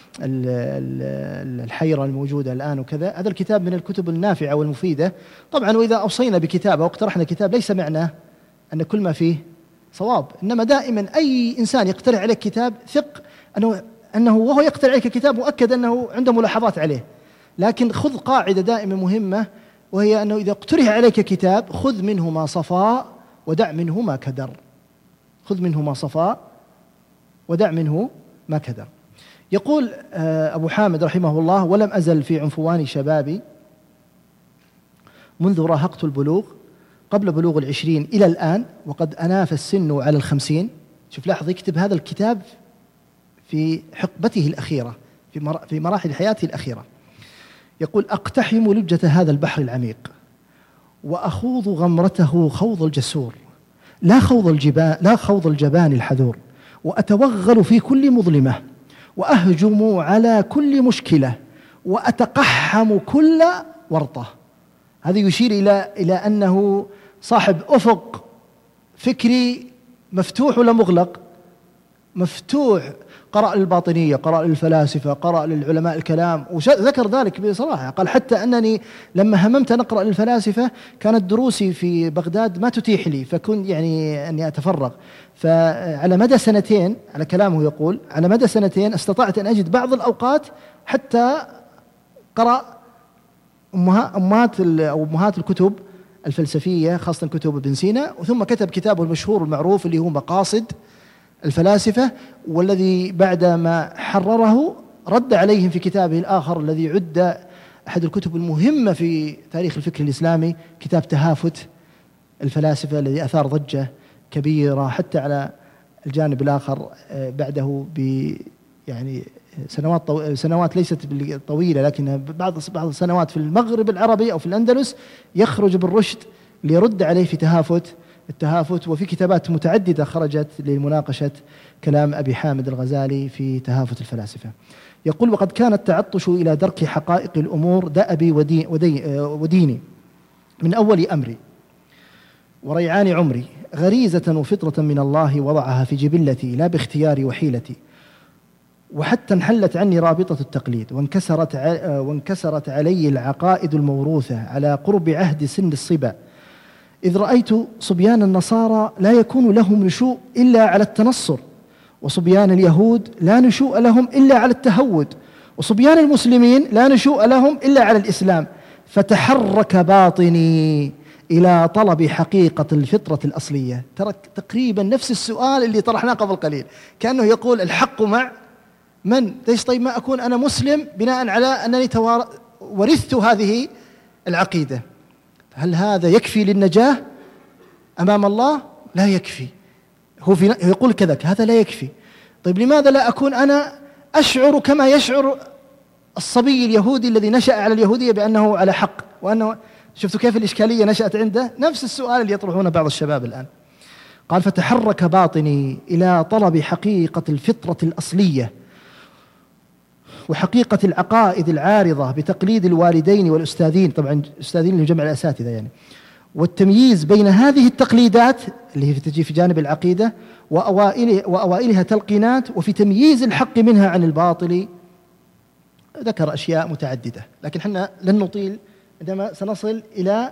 ال الحيرة الموجودة الآن وكذا، هذا الكتاب من الكتب النافعة والمفيدة. طبعا وإذا أوصينا بكتاب أو اقترحنا كتاب ليس معناه أن كل ما فيه صواب، إنما دائما أي إنسان يقترح عليك كتاب ثق أنه أنه وهو يقترح عليك كتاب مؤكد أنه عنده ملاحظات عليه، لكن خذ قاعدة دائما مهمة وهي أنه إذا اقترح عليك كتاب خذ منه ما صفاء ودع منه ما كدر. خذ منه ما صفاء ودع منه ما كدر. يقول أبو حامد رحمه الله: ولم أزل في عنفوان شبابي منذ راهقت البلوغ قبل بلوغ العشرين إلى الآن وقد أناف السن على الخمسين. شوف لاحظ يكتب هذا الكتاب في حقبته الأخيرة في مراحل حياته الأخيرة. يقول: أقتحم لجة هذا البحر العميق وأخوض غمرته خوض الجسور لا خوض الجبان لا خوض الجبان الحذور، وأتوغل في كل مظلمة وأهجم على كل مشكلة وأتقحم كل ورطة. هذا يشير إلى إلى أنه صاحب أفق فكري مفتوح ولا مغلق؟ مفتوح. قرأ للباطنية، قرأ للفلاسفة، قرأ للعلماء الكلام، وذكر ذلك بصراحة. قال: حتى أنني لما هممت أن أقرأ للفلاسفة كانت دروسي في بغداد ما تتيح لي، فكنت يعني أني أتفرغ. فعلى مدى سنتين، على كلامه يقول، على مدى سنتين استطعت أن أجد بعض الأوقات حتى قرأ أمهات أو أمهات الكتب الفلسفية، خاصة كتب ابن سينا، وثم كتب كتابه المشهور المعروف اللي هو مقاصد الفلاسفة، والذي بعدما حرره رد عليهم في كتابه الآخر الذي عد أحد الكتب المهمة في تاريخ الفكر الإسلامي، كتاب تهافت الفلاسفة، الذي أثار ضجة كبيرة حتى على الجانب الآخر بعده ب يعني سنوات طو... سنوات ليست طويلة، لكن بعض بعض السنوات في المغرب العربي أو في الأندلس يخرج بالرشد ليرد عليه في تهافت التهافت. وفي كتابات متعددة خرجت لمناقشة كلام أبي حامد الغزالي في تهافت الفلاسفة. يقول: وقد كان التعطش إلى درك حقائق الأمور دأبي ودي ودي وديني من أول أمري وريعان عمري، غريزة وفطرة من الله وضعها في جبلتي لا باختياري وحيلتي، وحتى انحلت عني رابطة التقليد وانكسرت وانكسرت علي العقائد الموروثة على قرب عهد سن الصبا، إذ رأيت صبيان النصارى لا يكون لهم نشوء إلا على التنصر، وصبيان اليهود لا نشوء لهم إلا على التهود، وصبيان المسلمين لا نشوء لهم إلا على الإسلام، فتحرك باطني إلى طلب حقيقة الفطرة الأصلية. ترك تقريبا نفس السؤال اللي طرحناه قبل قليل، كأنه يقول الحق مع من؟ ليش طيب ما أكون أنا مسلم بناء على أنني ورثت هذه العقيدة؟ هل هذا يكفي للنجاة أمام الله؟ لا يكفي. هو في يقول كذا، هذا لا يكفي. طيب لماذا لا أكون أنا أشعر كما يشعر الصبي اليهودي الذي نشأ على اليهودية بأنه على حق، وأنه شفتوا كيف الإشكالية نشأت عنده؟ نفس السؤال اللي يطرحونه بعض الشباب الآن. قال فتحرك باطني إلى طلب حقيقة الفطرة الأصلية وحقيقة العقائد العارضة بتقليد الوالدين والأستاذين، طبعا أستاذين اللي جمع الأساتذة يعني، والتمييز بين هذه التقليدات اللي هي تجي في جانب العقيدة وأوائلها, وأوائلها تلقينات، وفي تمييز الحق منها عن الباطل. ذكر أشياء متعددة، لكن حنا لن نطيل عندما سنصل إلى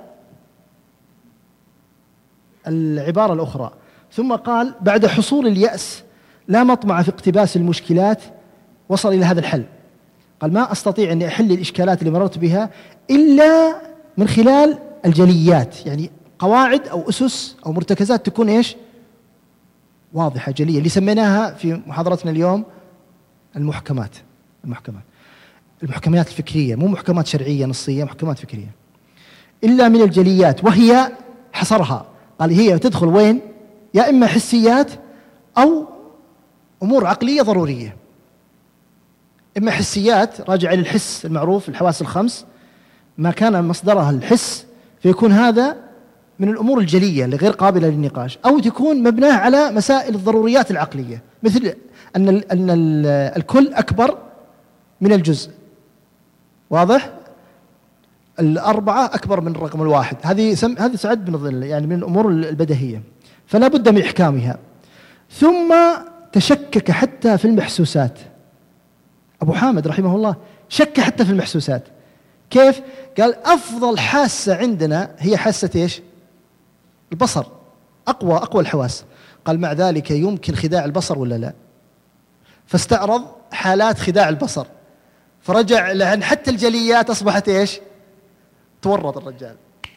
العبارة الأخرى. ثم قال بعد حصول اليأس لا مطمع في اقتباس المشكلات، وصل إلى هذا الحل. قال ما أستطيع أن أحل الإشكالات اللي مررت بها إلا من خلال الجليات، يعني قواعد أو أسس أو مرتكزات تكون إيش؟ واضحة جلية، اللي سميناها في محاضرتنا اليوم المحكمات. المحكمات المحكمات الفكرية، مو محكمات شرعية نصية، محكمات فكرية. إلا من الجليات، وهي حصرها قال هي تدخل وين؟ يا إما حسيات أو أمور عقلية ضرورية. إما حسيات راجعة للحس المعروف، الحواس الخمس، ما كان مصدرها الحس فيكون هذا من الأمور الجلية اللي غير قابلة للنقاش، أو تكون مبناة على مسائل الضروريات العقلية، مثل أن أن الكل أكبر من الجزء، واضح؟ الأربعة أكبر من الرقم الواحد، هذه سم هذه سعد بن الظل يعني من الأمور البديهية، فلا بد من إحكامها. ثم تشكك حتى في المحسوسات. أبو حامد رحمه الله شك حتى في المحسوسات. كيف؟ قال أفضل حاسة عندنا هي حاسة إيش؟ البصر، أقوى أقوى الحواس. قال مع ذلك يمكن خداع البصر ولا لا؟ فاستعرض حالات خداع البصر، فرجع لأن حتى الجليات أصبحت إيش؟ تورط الرجال،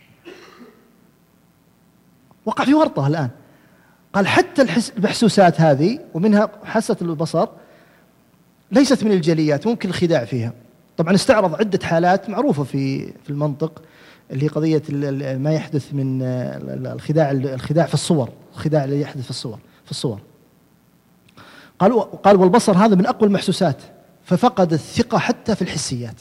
وقع في ورطة الآن. قال حتى المحسوسات هذه ومنها حاسة البصر ليست من الجليات، ممكن الخداع فيها. طبعا استعرض عدة حالات معروفة في في المنطق، اللي هي قضية ما يحدث من الخداع الخداع في الصور، الخداع اللي يحدث في الصور في الصور قال قال والبصر هذا من أقوى المحسوسات، ففقد الثقة حتى في الحسيات.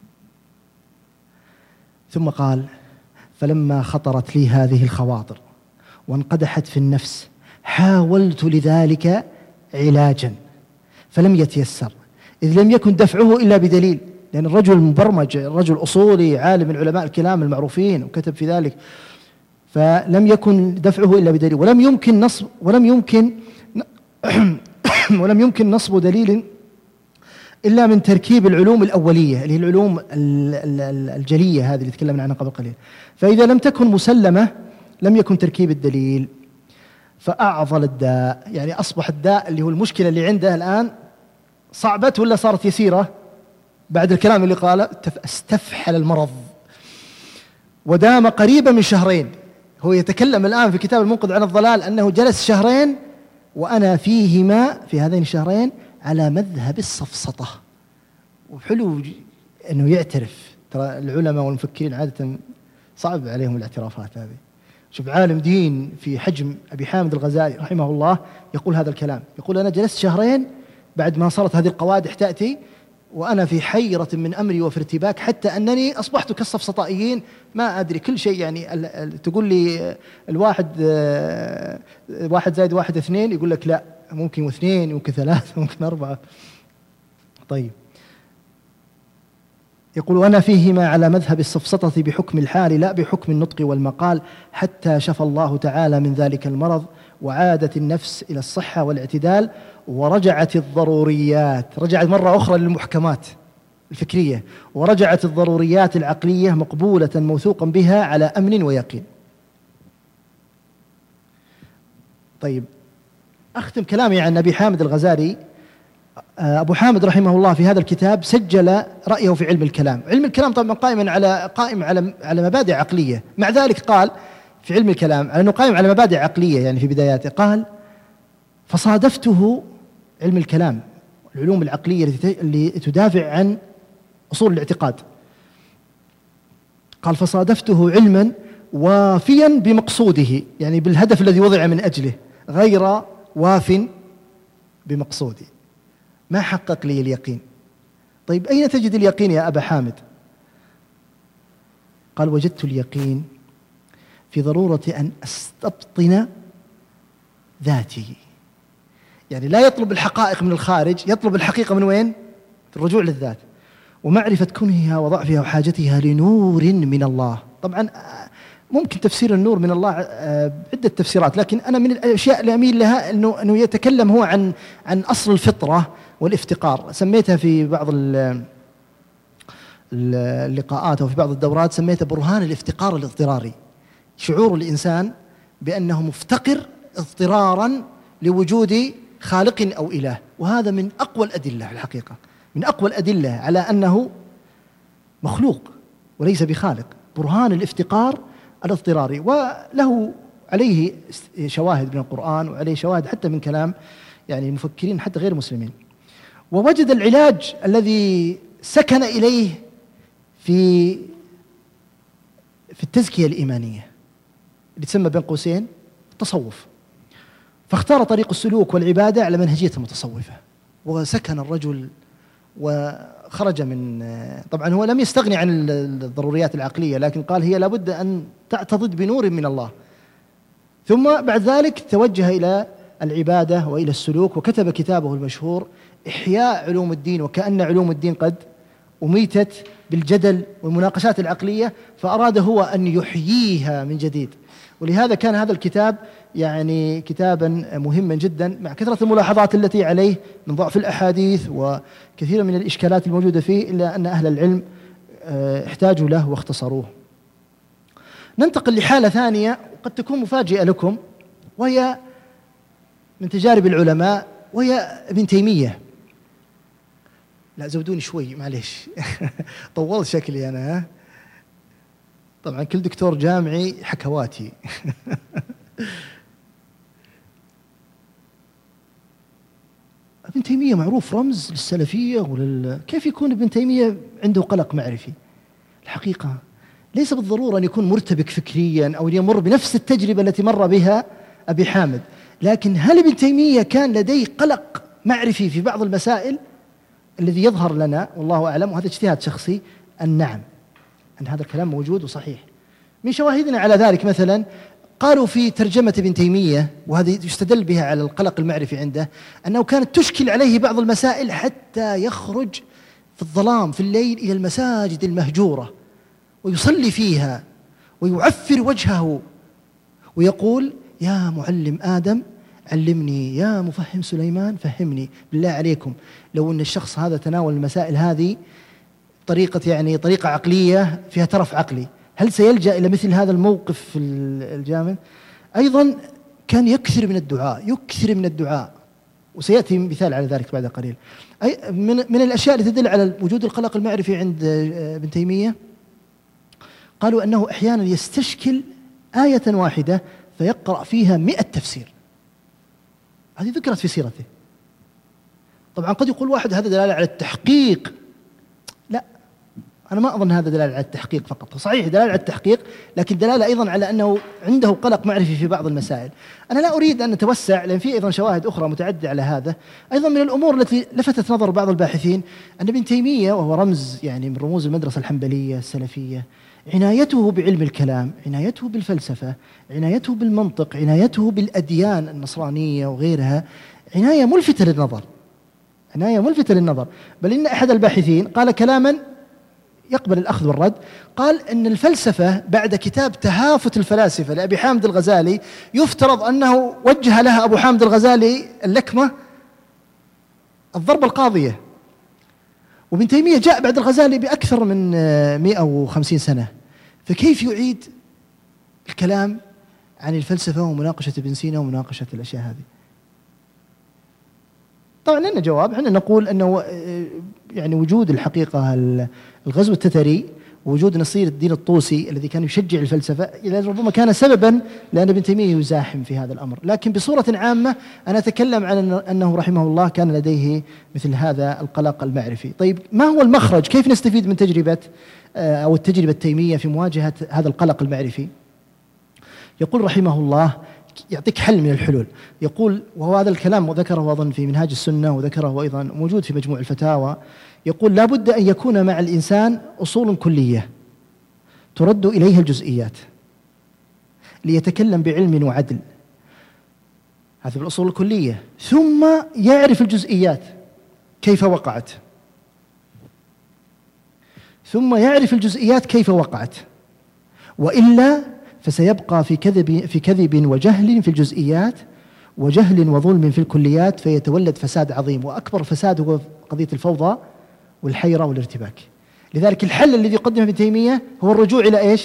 ثم قال فلما خطرت لي هذه الخواطر وانقدحت في النفس حاولت لذلك علاجا فلم يتيسر، إذ لم يكن دفعه إلا بدليل، لأن الرجل المبرمج، الرجل أصولي عالم من علماء الكلام المعروفين وكتب في ذلك، فلم يكن دفعه إلا بدليل، ولم يمكن نصب ولم يمكن ولم يمكن نصب دليل إلا من تركيب العلوم الأولية اللي هي العلوم الجلية هذه اللي تكلمنا عنها قبل قليل. فإذا لم تكن مسلمة لم يكن تركيب الدليل، فأعضل الداء، يعني أصبح الداء اللي هو المشكلة اللي عنده الآن صعبت ولا صارت يسيرة بعد الكلام اللي قاله؟ استفحل المرض ودام قريبا من شهرين. هو يتكلم الآن في كتاب المنقذ عن الضلال أنه جلس شهرين وأنا فيهما في هذين الشهرين على مذهب السفسطة. وحلو أنه يعترف، ترى العلماء والمفكرين عادة صعب عليهم الاعترافات هذه. شوف عالم دين في حجم أبي حامد الغزالي رحمه الله يقول هذا الكلام، يقول أنا جلست شهرين بعد ما صارت هذه القوادح تأتي وأنا في حيرة من أمري وفي ارتباك، حتى أنني أصبحت كالسفسطائيين ما أدري كل شيء. يعني تقول لي الواحد واحد زائد واحد اثنين، يقول لك لا ممكن اثنين، ممكن ثلاثة، ممكن أربعة. طيب يقول وأنا فيهما على مذهب السفسطة بحكم الحال لا بحكم النطق والمقال، حتى شفى الله تعالى من ذلك المرض وعادت النفس إلى الصحة والاعتدال ورجعت الضروريات، رجعت مرة أخرى للمحكمات الفكرية، ورجعت الضروريات العقلية مقبولة موثوقا بها على أمن ويقين. طيب أختم كلامي عن أبي حامد الغزالي. أبو حامد رحمه الله في هذا الكتاب سجل رأيه في علم الكلام. علم الكلام طبعا قائما على قائم على على مبادئ عقلية، مع ذلك قال في علم الكلام على أنه قائم على مبادئ عقلية. يعني في بداياته قال: فصادفته علم الكلام، العلوم العقلية اللي تدافع عن أصول الاعتقاد. قال: فصادفته علما وافيا بمقصوده، يعني بالهدف الذي وضع من أجله، غير واف بمقصودي، ما حقق لي اليقين. طيب أين تجد اليقين يا أبا حامد؟ قال: وجدت اليقين في ضرورة أن أستبطن ذاتي. يعني لا يطلب الحقائق من الخارج، يطلب الحقيقة من وين؟ في الرجوع للذات، ومعرفة كنهها وضعفها وحاجتها لنور من الله. طبعا ممكن تفسير النور من الله عدة تفسيرات، لكن أنا من الأشياء اللي أميل لها أنه أنه يتكلم هو عن عن أصل الفطرة والافتقار. سميتها في بعض اللقاءات أو في بعض الدورات سميتها برهان الافتقار الاضطراري، شعور الإنسان بأنه مفتقر اضطرارا لوجود خالق أو إله. وهذا من أقوى الأدلة في الحقيقة، من أقوى الأدلة على أنه مخلوق وليس بخالق، برهان الافتقار الاضطراري. وله عليه شواهد من القرآن وعليه شواهد حتى من كلام يعني المفكرين حتى غير مسلمين. ووجد العلاج الذي سكن إليه في في التزكية الإيمانية اللي تسمى بين قوسين التصوف، فاختار طريق السلوك والعبادة على منهجية المتصوفة، وسكن الرجل وخرج من، طبعا هو لم يستغني عن الضروريات العقلية، لكن قال هي لابد أن تعتضد بنور من الله. ثم بعد ذلك توجه إلى العبادة وإلى السلوك، وكتب كتابه المشهور إحياء علوم الدين، وكأن علوم الدين قد أميتت بالجدل والمناقشات العقلية، فأراد هو أن يحييها من جديد. ولهذا كان هذا الكتاب يعني كتابا مهما جدا، مع كثرة الملاحظات التي عليه من ضعف الأحاديث وكثير من الإشكالات الموجودة فيه، إلا أن أهل العلم احتاجوا له واختصروه. ننتقل لحالة ثانية قد تكون مفاجئة لكم، وهي من تجارب العلماء، وهي ابن تيمية. لا زودوني شوي معليش طولت شكلي أنا. ها طبعا كل دكتور جامعي حكواتي ابن تيمية معروف رمز للسلفية ولل... كيف يكون ابن تيمية عنده قلق معرفي؟ الحقيقة ليس بالضرورة أن يكون مرتبك فكريا أو يمر بنفس التجربة التي مر بها أبي حامد، لكن هل ابن تيمية كان لديه قلق معرفي في بعض المسائل؟ الذي يظهر لنا والله أعلم، وهذا اجتهاد شخصي، أن نعم، أن هذا الكلام موجود وصحيح. من شواهدنا على ذلك مثلا قالوا في ترجمة ابن تيمية، وهذه يستدل بها على القلق المعرفي عنده، أنه كانت تشكل عليه بعض المسائل حتى يخرج في الظلام في الليل إلى المساجد المهجورة ويصلي فيها ويعفر وجهه ويقول: يا معلم آدم علمني، يا مفهم سليمان فهمني. بالله عليكم لو أن الشخص هذا تناول المسائل هذه طريقة يعني طريقة عقلية فيها ترف عقلي، هل سيلجأ إلى مثل هذا الموقف في الجامع؟ أيضا كان يكثر من الدعاء، يكثر من الدعاء، وسيأتي مثال على ذلك بعد قليل. أي من من الأشياء التي تدل على وجود القلق المعرفي عند ابن تيمية، قالوا أنه أحيانا يستشكل آية واحدة فيقرأ فيها مئة تفسير. هذه ذكرت في سيرته. طبعا قد يقول واحد هذا دلالة على التحقيق، لا، أنا ما أظن هذا دلالة على التحقيق فقط، صحيح دلالة على التحقيق، لكن دلالة أيضا على أنه عنده قلق معرفي في بعض المسائل. أنا لا أريد أن نتوسع، لأن في أيضا شواهد أخرى متعددة على هذا. أيضا من الأمور التي لفتت نظر بعض الباحثين أن ابن تيمية، وهو رمز يعني من رموز المدرسة الحنبلية السلفية، عنايته بعلم الكلام، عنايته بالفلسفة، عنايته بالمنطق، عنايته بالأديان النصرانية وغيرها، عناية ملفتة للنظر، عناية ملفتة للنظر. بل إن أحد الباحثين قال كلاما يقبل الأخذ والرد، قال إن الفلسفة بعد كتاب تهافت الفلاسفة لأبي حامد الغزالي يفترض أنه وجه لها أبو حامد الغزالي اللكمة الضربة القاضية، وابن تيمية جاء بعد الغزالي بأكثر من مئة وخمسين سنة، فكيف يعيد الكلام عن الفلسفة ومناقشة ابن سينا ومناقشة الأشياء هذه؟ طبعا لنا جواب، احنا نقول أنه يعني وجود الحقيقة الغزو التتري ووجود نصير الدين الطوسي الذي كان يشجع الفلسفة ربما كان سببا لأن ابن تيمية يزاحم في هذا الأمر. لكن بصورة عامة أنا أتكلم عن أنه رحمه الله كان لديه مثل هذا القلق المعرفي. طيب ما هو المخرج؟ كيف نستفيد من تجربة أو التجربة التيمية في مواجهة هذا القلق المعرفي؟ يقول رحمه الله، يعطيك حل من الحلول. يقول، وهو هذا الكلام وذكره أظن في منهاج السنة وذكره أيضا موجود في مجموع الفتاوى، يقول لا بد أن يكون مع الإنسان أصول كلية ترد إليها الجزئيات ليتكلم بعلم وعدل، هذه الأصول الكلية، ثم يعرف الجزئيات كيف وقعت، ثم يعرف الجزئيات كيف وقعت، وإلا فسيبقى في كذب في كذب وجهل في الجزئيات وجهل وظلم في الكليات، فيتولد فساد عظيم، وأكبر فساد هو قضية الفوضى والحيرة والارتباك. لذلك الحل الذي يقدمه ابن تيمية هو الرجوع إلى إيش؟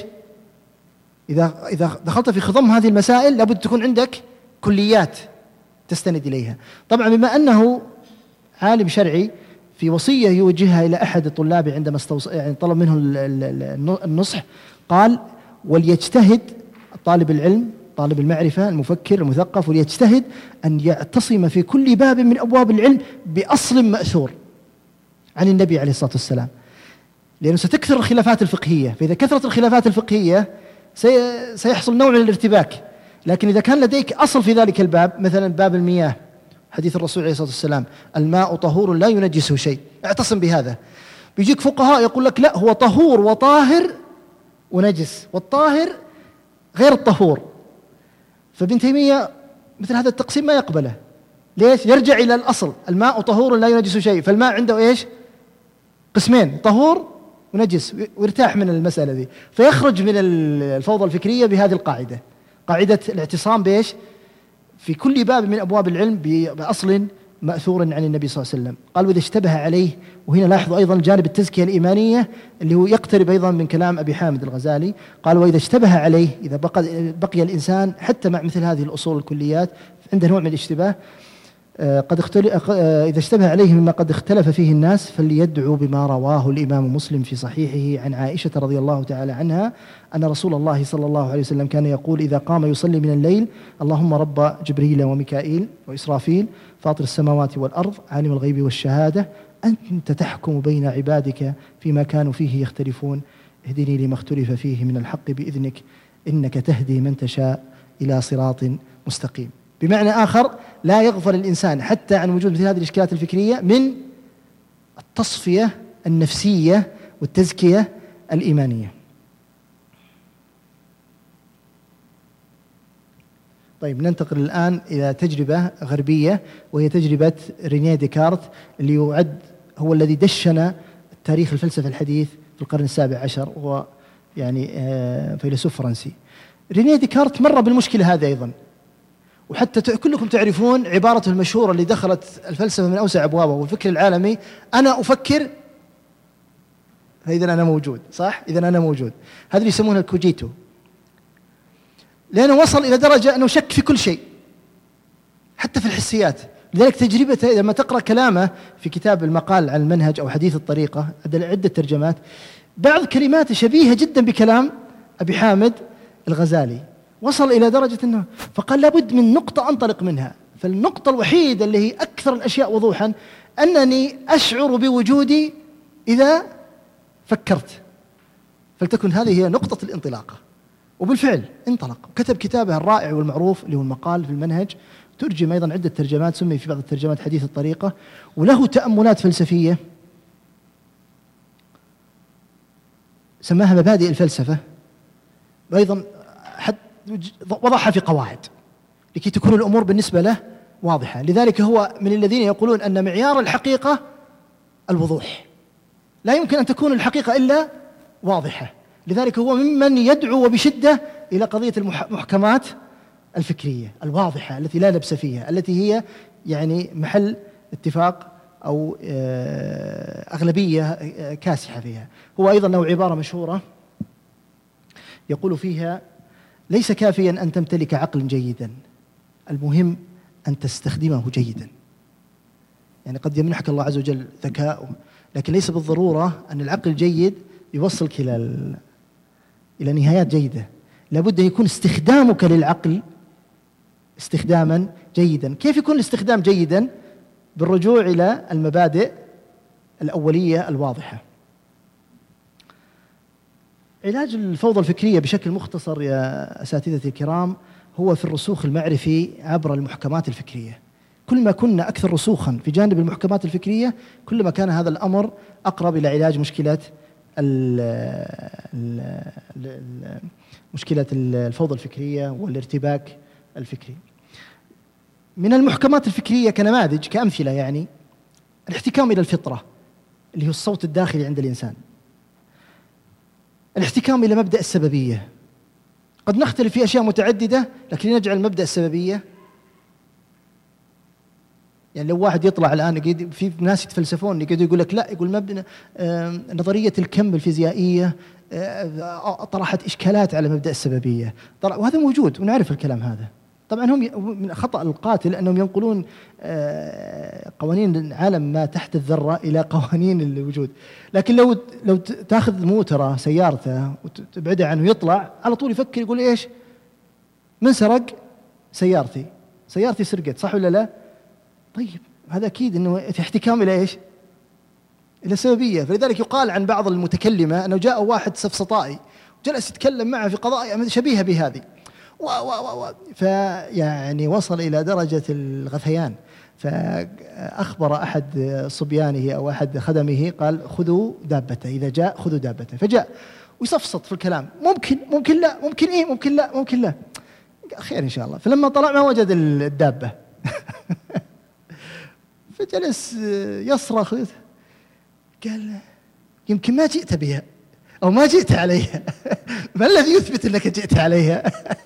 إذا إذا دخلت في خضم هذه المسائل لابد تكون عندك كليات تستند إليها. طبعا بما أنه عالم شرعي، في وصية يوجهها إلى أحد الطلاب عندما استوص... يعني طلب منه النصح، قال وليجتهد طالب العلم طالب المعرفة المفكر المثقف وليجتهد أن يعتصم في كل باب من أبواب العلم بأصل مأثور عن النبي عليه الصلاة والسلام، لأنه ستكثر الخلافات الفقهية، فإذا كثرت الخلافات الفقهية سيحصل نوع من الارتباك. لكن إذا كان لديك أصل في ذلك الباب، مثلا باب المياه، حديث الرسول عليه الصلاة والسلام الماء طهور لا ينجسه شيء، اعتصم بهذا. بيجيك فقهاء يقول لك لا، هو طهور وطاهر ونجس، والطاهر غير الطهور. فابن تيمية مثل هذا التقسيم ما يقبله. ليش؟ يرجع إلى الأصل، الماء طهور لا ينجس شيء، فالماء عنده إيش؟ قسمين، طهور ونجس، ويرتاح من المسألة دي، فيخرج من الفوضى الفكرية بهذه القاعدة، قاعدة الاعتصام بإيش؟ في كل باب من أبواب العلم بأصل مأثور عن النبي صلى الله عليه وسلم. قال وإذا اشتبه عليه، وهنا لاحظوا أيضا جانب التزكية الإيمانية اللي هو يقترب أيضا من كلام أبي حامد الغزالي. قال وإذا اشتبه عليه، إذا بقى, بقي الإنسان حتى مع مثل هذه الأصول الكليات عنده نوع من الاشتباه، قد اختلف إذا اشتبه عليه مما قد اختلف فيه الناس، فليدعو بما رواه الإمام مسلم في صحيحه عن عائشة رضي الله تعالى عنها أن رسول الله صلى الله عليه وسلم كان يقول إذا قام يصلي من الليل اللهم رب جبريل وميكائيل وإسرافيل فاطر السماوات والأرض عالم الغيب والشهادة أنت تحكم بين عبادك فيما كانوا فيه يختلفون اهدني لما اختلف فيه من الحق بإذنك إنك تهدي من تشاء إلى صراط مستقيم. بمعنى آخر لا يغفل الإنسان حتى عن وجود مثل هذه الإشكالات الفكرية من التصفية النفسية والتزكية الإيمانية. طيب ننتقل الآن إلى تجربة غربية، وهي تجربة رينيه ديكارت اللي يعد هو الذي دشن تاريخ الفلسفة الحديث في القرن السابع عشر، وهو يعني فيلسوف فرنسي. رينيه ديكارت مر بالمشكلة هذه أيضا، وحتى كلكم تعرفون عبارته المشهورة اللي دخلت الفلسفة من أوسع أبوابه والفكر العالمي: أنا أفكر فإذا أنا موجود، صح؟ إذا أنا موجود. هذا اللي يسمونه الكوجيتو، لأنه وصل إلى درجة أنه شك في كل شيء حتى في الحسيات. لذلك تجربته لما تقرأ كلامه في كتاب المقال عن المنهج أو حديث الطريقة عدة ترجمات، بعض كلماته شبيهة جدا بكلام أبي حامد الغزالي، وصل إلى درجة أنه فقال لابد من نقطة أنطلق منها. فالنقطة الوحيدة اللي هي أكثر الأشياء وضوحا أنني أشعر بوجودي إذا فكرت، فلتكن هذه هي نقطة الانطلاقة. وبالفعل انطلق وكتب كتابه الرائع والمعروف اللي هو المقال في المنهج، ترجم أيضا عدة ترجمات، سمي في بعض الترجمات حديث الطريقة، وله تأملات فلسفية سماها مبادئ الفلسفة، وأيضا حد وضعها في قواعد لكي تكون الأمور بالنسبة له واضحة. لذلك هو من الذين يقولون أن معيار الحقيقة الوضوح، لا يمكن أن تكون الحقيقة إلا واضحة. لذلك هو ممن يدعو بشدة إلى قضية المحكمات الفكرية الواضحة التي لا لبس فيها، التي هي يعني محل اتفاق أو أغلبية كاسحة فيها. هو أيضا له عبارة مشهورة يقول فيها: ليس كافيا أن تمتلك عقلا جيدا، المهم أن تستخدمه جيدا. يعني قد يمنحك الله عز وجل ذكاء، لكن ليس بالضرورة أن العقل الجيد يوصلك إلى إلى نهايات جيدة. لابد أن يكون استخدامك للعقل استخداما جيدا. كيف يكون الاستخدام جيدا؟ بالرجوع إلى المبادئ الأولية الواضحة. علاج الفوضى الفكرية بشكل مختصر يا أساتذتي الكرام هو في الرسوخ المعرفي عبر المحكمات الفكرية. كل ما كنا أكثر رسوخا في جانب المحكمات الفكرية كل ما كان هذا الأمر أقرب إلى علاج مشكلة ال ال ال مشكلة الفوضى الفكرية والارتباك الفكري. من المحكمات الفكرية كنماذج كأمثلة يعني الاحتكام إلى الفطرة اللي هو الصوت الداخلي عند الإنسان، الاحتكام إلى مبدأ السببية. قد نختلف في أشياء متعددة لكن نجعل مبدأ السببية، يعني لو واحد يطلع الآن في ناس يتفلسفون يقعدوا يقول لك لا، يقول مبدأ نظرية الكم الفيزيائية طرحت إشكالات على مبدأ السببية، وهذا موجود ونعرف الكلام هذا. طبعا هم من خطأ القاتل أنهم ينقلون قوانين العالم ما تحت الذرة إلى قوانين الوجود، لكن لو لو تأخذ موتره سيارته وتبعده عنه يطلع على طول يفكر يقول إيش؟ من سرق سيارتي؟ سيارتي سرقت، صح ولا لا؟ طيب هذا أكيد أنه في احتكام إلى إيش؟ إلى السببية. فلذلك يقال عن بعض المتكلمة أنه جاء واحد سفسطائي وجلس يتكلم معه في قضايا شبيهة بهذه و و و فيعني وصل إلى درجة الغثيان، فأخبر أحد صبيانه أو أحد خدمه قال خذوا دابته، إذا جاء خذوا دابته. فجاء ويصفصط في الكلام، ممكن ممكن لا ممكن إيه ممكن لا ممكن لا، خير إن شاء الله. فلما طلع ما وجد الدابة فجلس يصرخ، قال يمكن ما جئت بها أو ما جئت عليها ما الذي يثبت أنك جئت عليها؟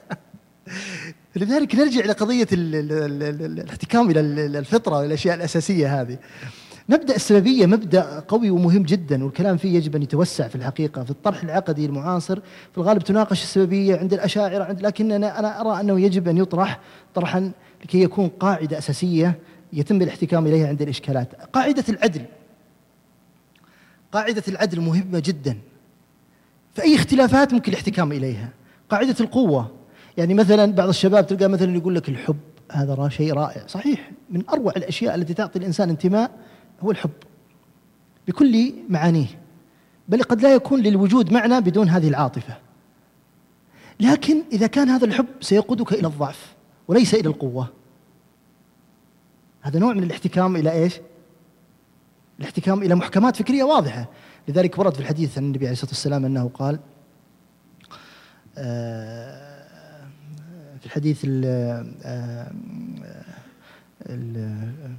لذلك نرجع إلى قضية الاحتكام إلى الفطرة والأشياء الأساسية هذه. مبدأ السببية مبدأ قوي ومهم جدا، والكلام فيه يجب أن يتوسع في الحقيقة. في الطرح العقدي المعاصر في الغالب تناقش السببية عند الأشاعرة، عند لكن أنا, أنا أرى أنه يجب أن يطرح طرحا لكي يكون قاعدة أساسية يتم الاحتكام إليها عند الإشكالات. قاعدة العدل، قاعدة العدل مهمة جدا، فأي اختلافات ممكن الاحتكام إليها. قاعدة القوة، يعني مثلا بعض الشباب تلقى مثلا يقول لك الحب هذا شيء رائع، صحيح، من أروع الأشياء التي تعطي الإنسان انتماء هو الحب بكل معانيه، بل قد لا يكون للوجود معنى بدون هذه العاطفة. لكن إذا كان هذا الحب سيقودك إلى الضعف وليس إلى القوة، هذا نوع من الاحتكام إلى إيش؟ الاحتكام إلى محكمات فكرية واضحة. لذلك ورد في الحديث عن النبي عليه الصلاة والسلام أنه قال في الحديث ال ال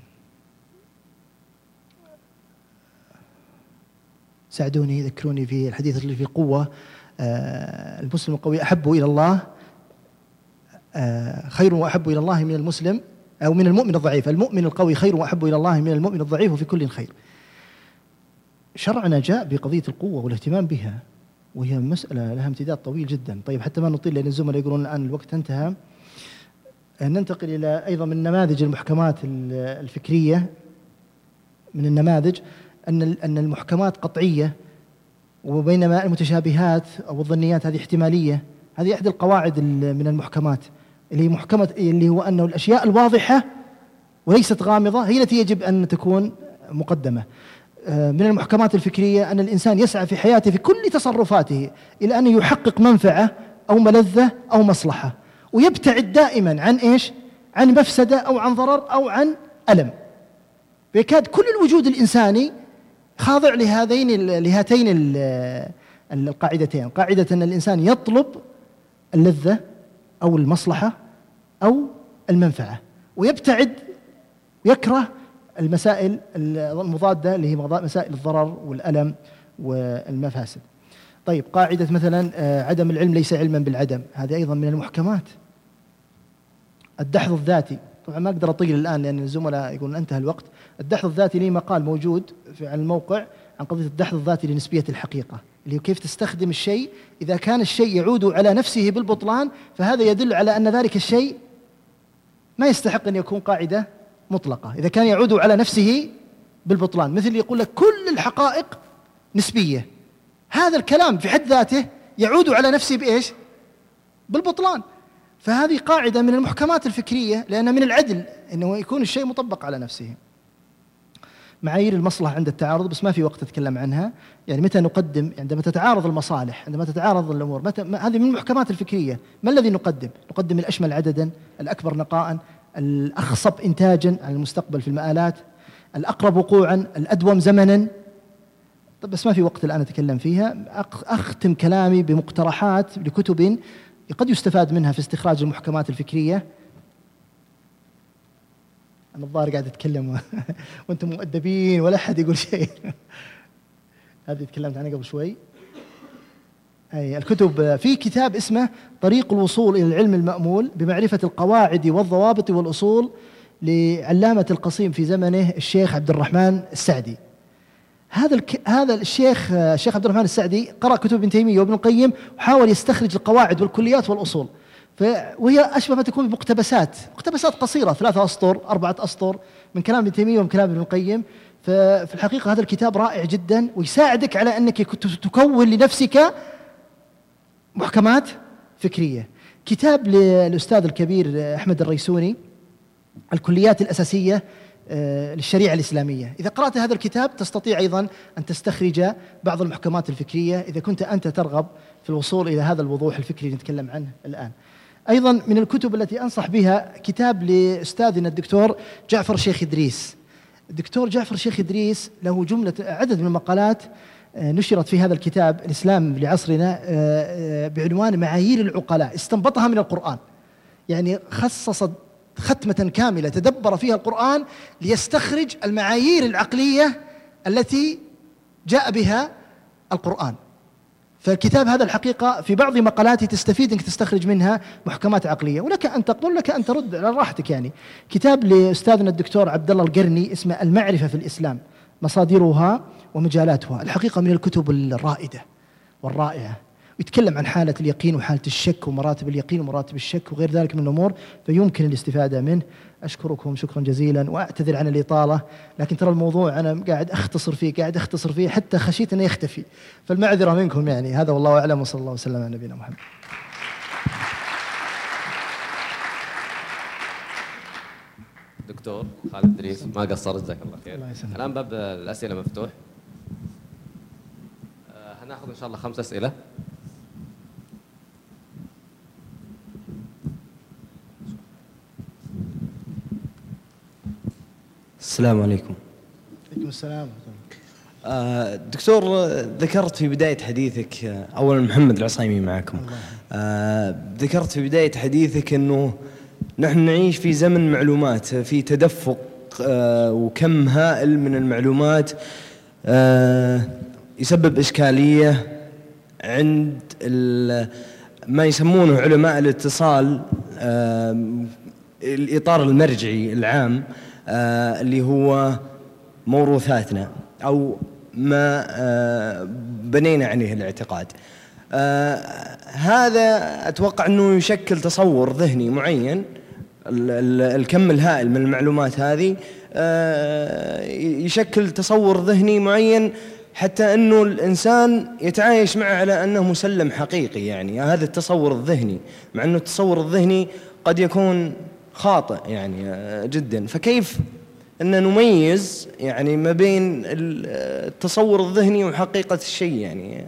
ساعدوني ذكروني في الحديث اللي في القوة، المسلم القوي أحب إلى الله خير وأحب إلى الله من المسلم أو من المؤمن الضعيف، المؤمن القوي خير وأحب إلى الله من المؤمن الضعيف وفي كل خير. شرعنا جاء بقضية القوة والاهتمام بها، وهي مسألة لها امتداد طويل جدا. طيب حتى ما نطيل لأن الزملاء يقولون الآن الوقت انتهى، ننتقل إلى أيضا من نماذج المحكمات الفكرية. من النماذج أن أن المحكمات قطعية، وبينما المتشابهات أو الظنيات هذه احتمالية. هذه إحدى القواعد من المحكمات اللي هي محكمة اللي هو أنه الأشياء الواضحة وليست غامضة هي التي يجب أن تكون مقدمة. من المحكمات الفكرية أن الإنسان يسعى في حياته في كل تصرفاته إلى أن يحقق منفعة أو ملذة أو مصلحة، ويبتعد دائما عن إيش؟ عن مفسدة أو عن ضرر أو عن ألم. فيكاد كل الوجود الإنساني خاضع لهذين لهاتين القاعدتين، قاعدة أن الإنسان يطلب اللذة أو المصلحة أو المنفعة، ويبتعد ويكره المسائل المضادة اللي هي مسائل الضرر والألم والمفاسد. طيب قاعدة مثلا عدم العلم ليس علما بالعدم، هذه أيضا من المحكمات. الدحض الذاتي، طبعا ما أقدر أطيل الآن لأن الزملاء يقولون انتهى الوقت. الدحض الذاتي لي مقال موجود في على الموقع عن قضية الدحض الذاتي لنسبية الحقيقة، اللي هو كيف تستخدم الشيء. إذا كان الشيء يعود على نفسه بالبطلان فهذا يدل على أن ذلك الشيء ما يستحق أن يكون قاعدة مطلقة. إذا كان يعود على نفسه بالبطلان، مثل يقول لك كل الحقائق نسبية، هذا الكلام في حد ذاته يعود على نفسه بإيش؟ بالبطلان. فهذه قاعدة من المحكمات الفكرية، لأن من العدل أنه يكون الشيء مطبق على نفسه. معايير المصلحة عند التعارض، بس ما في وقت أتكلم عنها. يعني متى نقدم عندما تتعارض المصالح، عندما تتعارض الأمور، متى هذه من المحكمات الفكرية. ما الذي نقدم؟ نقدم الأشمل عددا، الأكبر نقاء، الأخصب إنتاجا على المستقبل في المآلات، الأقرب وقوعا، الأدوم زمنا. طب بس ما في وقت الآن أتكلم فيها. أختم كلامي بمقترحات لكتب قد يستفاد منها في استخراج المحكمات الفكرية. أنا الظاهر قاعد أتكلم وأنتم مؤدبين ولا أحد يقول شيء. هذه تكلمت عنها قبل شوي. أي الكتب، في كتاب اسمه طريق الوصول إلى العلم المأمول بمعرفة القواعد والضوابط والأصول لعلامة القصيم في زمنه الشيخ عبد الرحمن السعدي. هذا الك... هذا الشيخ الشيخ عبد الرحمن السعدي قرأ كتب ابن تيمية وابن القيم وحاول يستخرج القواعد والكليات والأصول، ف... وهي أشبه ما تكون بمقتبسات مقتبسات قصيرة، ثلاثة أسطر أربعة أسطر من كلام ابن تيمية ومن كلام ابن القيم. ففي الحقيقة هذا الكتاب رائع جدا ويساعدك على أنك تكون لنفسك محكمات فكرية. كتاب للأستاذ الكبير أحمد الريسوني الكليات الأساسية للشريعة الإسلامية، إذا قرأت هذا الكتاب تستطيع أيضا أن تستخرج بعض المحكمات الفكرية إذا كنت أنت ترغب في الوصول إلى هذا الوضوح الفكري اللي نتكلم عنه الآن. أيضا من الكتب التي أنصح بها كتاب لأستاذنا الدكتور جعفر شيخ إدريس. الدكتور جعفر شيخ إدريس له جملة عدد من المقالات نشرت في هذا الكتاب الإسلام لعصرنا بعنوان معايير العقلاء، استنبطها من القرآن. يعني خصص ختمة كاملة تدبر فيها القرآن ليستخرج المعايير العقلية التي جاء بها القرآن. فالكتاب هذا الحقيقة في بعض مقالاته تستفيد أنك تستخرج منها محكمات عقلية، ولك أن تقبل لك أن ترد على راحتك. يعني كتاب لأستاذنا الدكتور عبد الله القرني اسمه المعرفة في الإسلام، مصادرها ومجالاتها، الحقيقة من الكتب الرائدة والرائعة، يتكلم عن حالة اليقين وحالة الشك ومراتب اليقين ومراتب الشك وغير ذلك من الأمور، فيمكن الاستفادة منه. أشكركم شكرا جزيلا وأعتذر عن الإطالة، لكن ترى الموضوع أنا قاعد أختصر فيه قاعد أختصر فيه حتى خشيت أنه يختفي، فالمعذرة منكم. يعني هذا والله أعلم، وصلى الله وسلم على نبينا محمد. دكتور خالد إدريس ما قصرت، جزاك الله خير. الآن باب الأسئلة مفتوح. هناخذ إن شاء الله خمس أسئلة. السلام عليكم. عليكم السلام. آه دكتور، ذكرت في بداية حديثك، آه أولا محمد العصيمي معكم. آه ذكرت في بداية حديثك أنه نحن نعيش في زمن معلومات، في تدفق آه وكم هائل من المعلومات آه يسبب إشكالية عند ما يسمونه علماء الاتصال آه الإطار المرجعي العام آه اللي هو موروثاتنا أو ما آه بنينا عليه الاعتقاد. آه هذا أتوقع أنه يشكل تصور ذهني معين. الكم الهائل من المعلومات هذه آه يشكل تصور ذهني معين حتى أنه الإنسان يتعايش معه على أنه مسلم حقيقي. يعني هذا التصور الذهني، مع أنه التصور الذهني قد يكون خاطئ يعني جدا. فكيف أن نميز يعني ما بين التصور الذهني وحقيقة الشيء؟ يعني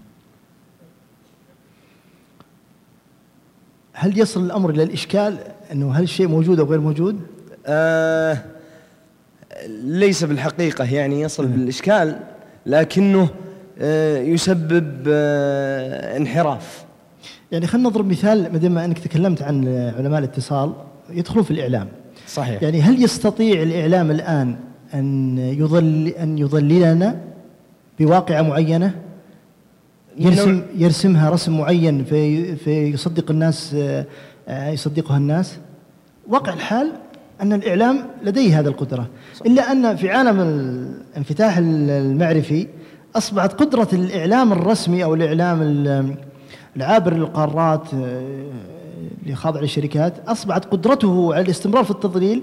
هل يصل الأمر إلى الإشكال أنه هل الشيء موجود أو غير موجود؟ آه ليس بالحقيقة يعني يصل بالإشكال، لكنه آه يسبب آه انحراف. يعني خلينا نضرب مثال، ما أنك تكلمت عن علماء الاتصال يدخلون في الإعلام. صحيح. يعني هل يستطيع الإعلام الآن أن يضل أن يضللنا بواقعة معينة يرسم يرسمها رسم معين في فيصدق الناس يصدقها الناس؟ واقع الحال أن الإعلام لديه هذا القدرة، إلا أن في عالم الانفتاح المعرفي أصبحت قدرة الإعلام الرسمي أو الإعلام العابر للقارات اللي خاضع للشركات، أصبحت قدرته على الاستمرار في التضليل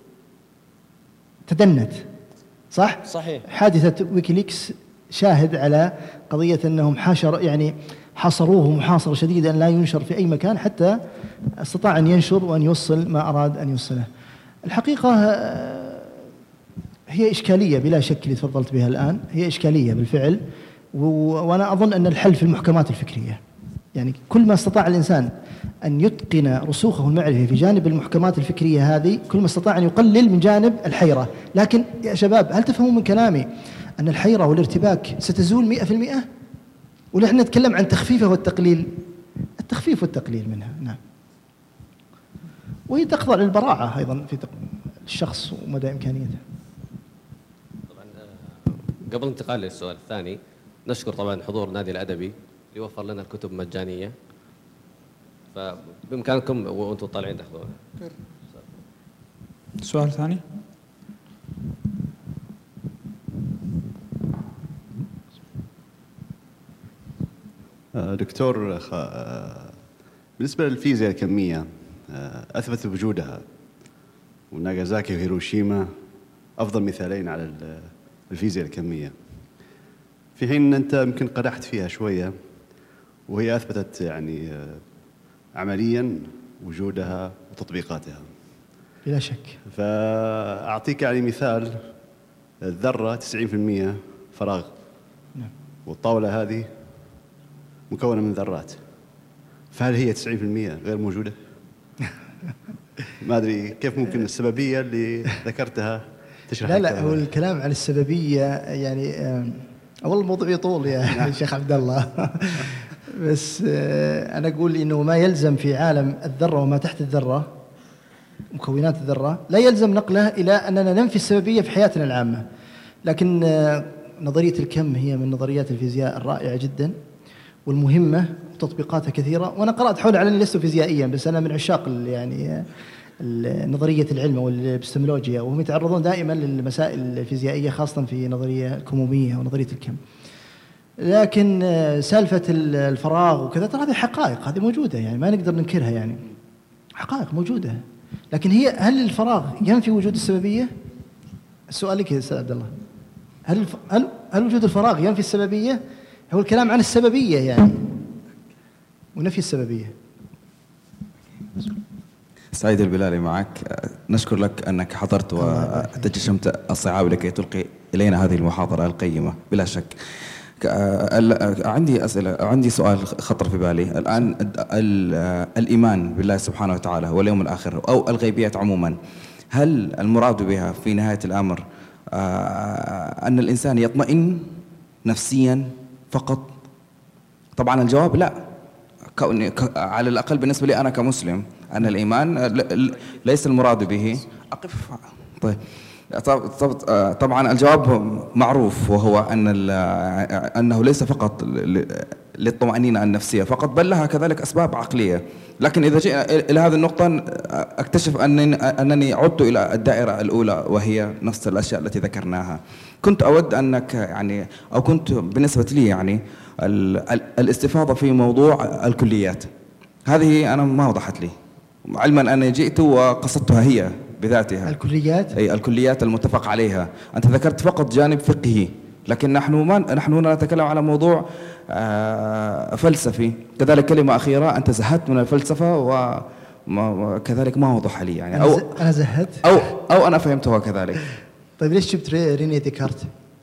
تدنت. صح؟ صحيح. حادثة ويكيليكس شاهد على قضية أنهم حاشر يعني حاصروه محاصرة شديدة أن لا ينشر في أي مكان، حتى استطاع أن ينشر وأن يوصل ما أراد أن يوصله. الحقيقة هي إشكالية بلا شك اللي تفضلت بها الآن، هي إشكالية بالفعل، وأنا أظن أن الحل في المحكمات الفكرية. يعني كل ما استطاع الإنسان أن يتقن رسوخه المعرفي في جانب المحكمات الفكرية هذه، كل ما استطاع أن يقلل من جانب الحيرة. لكن يا شباب، هل تفهمون من كلامي أن الحيرة والارتباك ستزول مئة في المئة؟ ونحن نتكلم عن تخفيفه والتقليل، التخفيف والتقليل منها. نعم. وهي تخضع للبراعة أيضا في الشخص ومدى إمكانيته. طبعا قبل الانتقال للسؤال الثاني، نشكر طبعا حضور النادي الأدبي اللي وفر لنا الكتب مجانية، فبإمكانكم وأنتم طالعين تاخذونها. سؤال ثاني. دكتور، بالنسبة للفيزياء الكمية أثبت وجودها، وناغازاكي وهيروشيما أفضل مثالين على الفيزياء الكمية، في حين أنت يمكن قدحت فيها شوية وهي أثبتت يعني عملياً وجودها وتطبيقاتها بلا شك. فأعطيك يعني مثال، الذرة تسعين بالمئة فراغ، نعم. والطاولة هذه مكونة من ذرات، فهل هي تسعين بالمئة غير موجودة؟ ما أدري كيف ممكن السببية اللي ذكرتها تشرح. لا لا، هو الكلام عن السببية يعني أول الموضوع يطول يا شيخ عبد الله. بس أنا أقول إنه ما يلزم في عالم الذرة وما تحت الذرة، مكونات الذرة، لا يلزم نقله إلى أننا ننفي السببية في حياتنا العامة. لكن نظرية الكم هي من نظريات الفيزياء الرائعة جدا والمهمة، وتطبيقاتها كثيرة. وأنا قرأت حولها على أني لست فيزيائيا، بس أنا من عشاق يعني نظرية العلم والإبستمولوجيا، وهم يتعرضون دائما للمسائل الفيزيائية، خاصة في نظرية الكمومية ونظرية الكم. لكن سالفة الفراغ وكذا ترى هذه حقائق، هذه موجودة، يعني ما نقدر ننكرها، يعني حقائق موجودة. لكن هي هل الفراغ ينفي وجود السببية؟ السؤال لك يا أستاذ عبد الله، هل الف... هل هل وجود الفراغ ينفي السببية؟ هو الكلام عن السببية يعني ونفي السببية. سعيد البلالي معك، نشكر لك أنك حضرت وتجشمت الصعاب لكي تلقي إلينا هذه المحاضرة القيمة بلا شك. عندي أسئلة، عندي سؤال خطر في بالي الآن. الإيمان بالله سبحانه وتعالى واليوم الآخر أو الغيبيات عموما، هل المراد بها في نهاية الأمر أن الإنسان يطمئن نفسيا فقط؟ طبعا الجواب لا، على الأقل بالنسبة لي أنا كمسلم، أن الإيمان ليس المراد به. أقف طيب. طبعا الجواب معروف، وهو أن أنه ليس فقط للطمأنينة النفسية فقط، بل لها كذلك أسباب عقلية. لكن إذا جئنا إلى هذه النقطة أكتشف أنني, أنني عدت إلى الدائرة الأولى، وهي نفس الأشياء التي ذكرناها. كنت أود أنك يعني أو كنت بالنسبة لي يعني الاستفاضة في موضوع الكليات هذه أنا ما وضحت لي، علما أني جئت وقصدتها هي بذاتها. الكليات أي الكليات المتفق عليها. أنت ذكرت فقط جانب فقهي، لكن نحن ما نحن هنا نتكلم على موضوع آه فلسفي. كذلك كلمة أخيرة، أنت زهدت من الفلسفة وكذلك ما وضح لي يعني، أو أنا زهدت أو أو أنا فهمتها كذلك. طيب ليش جبت ريني ديكارت؟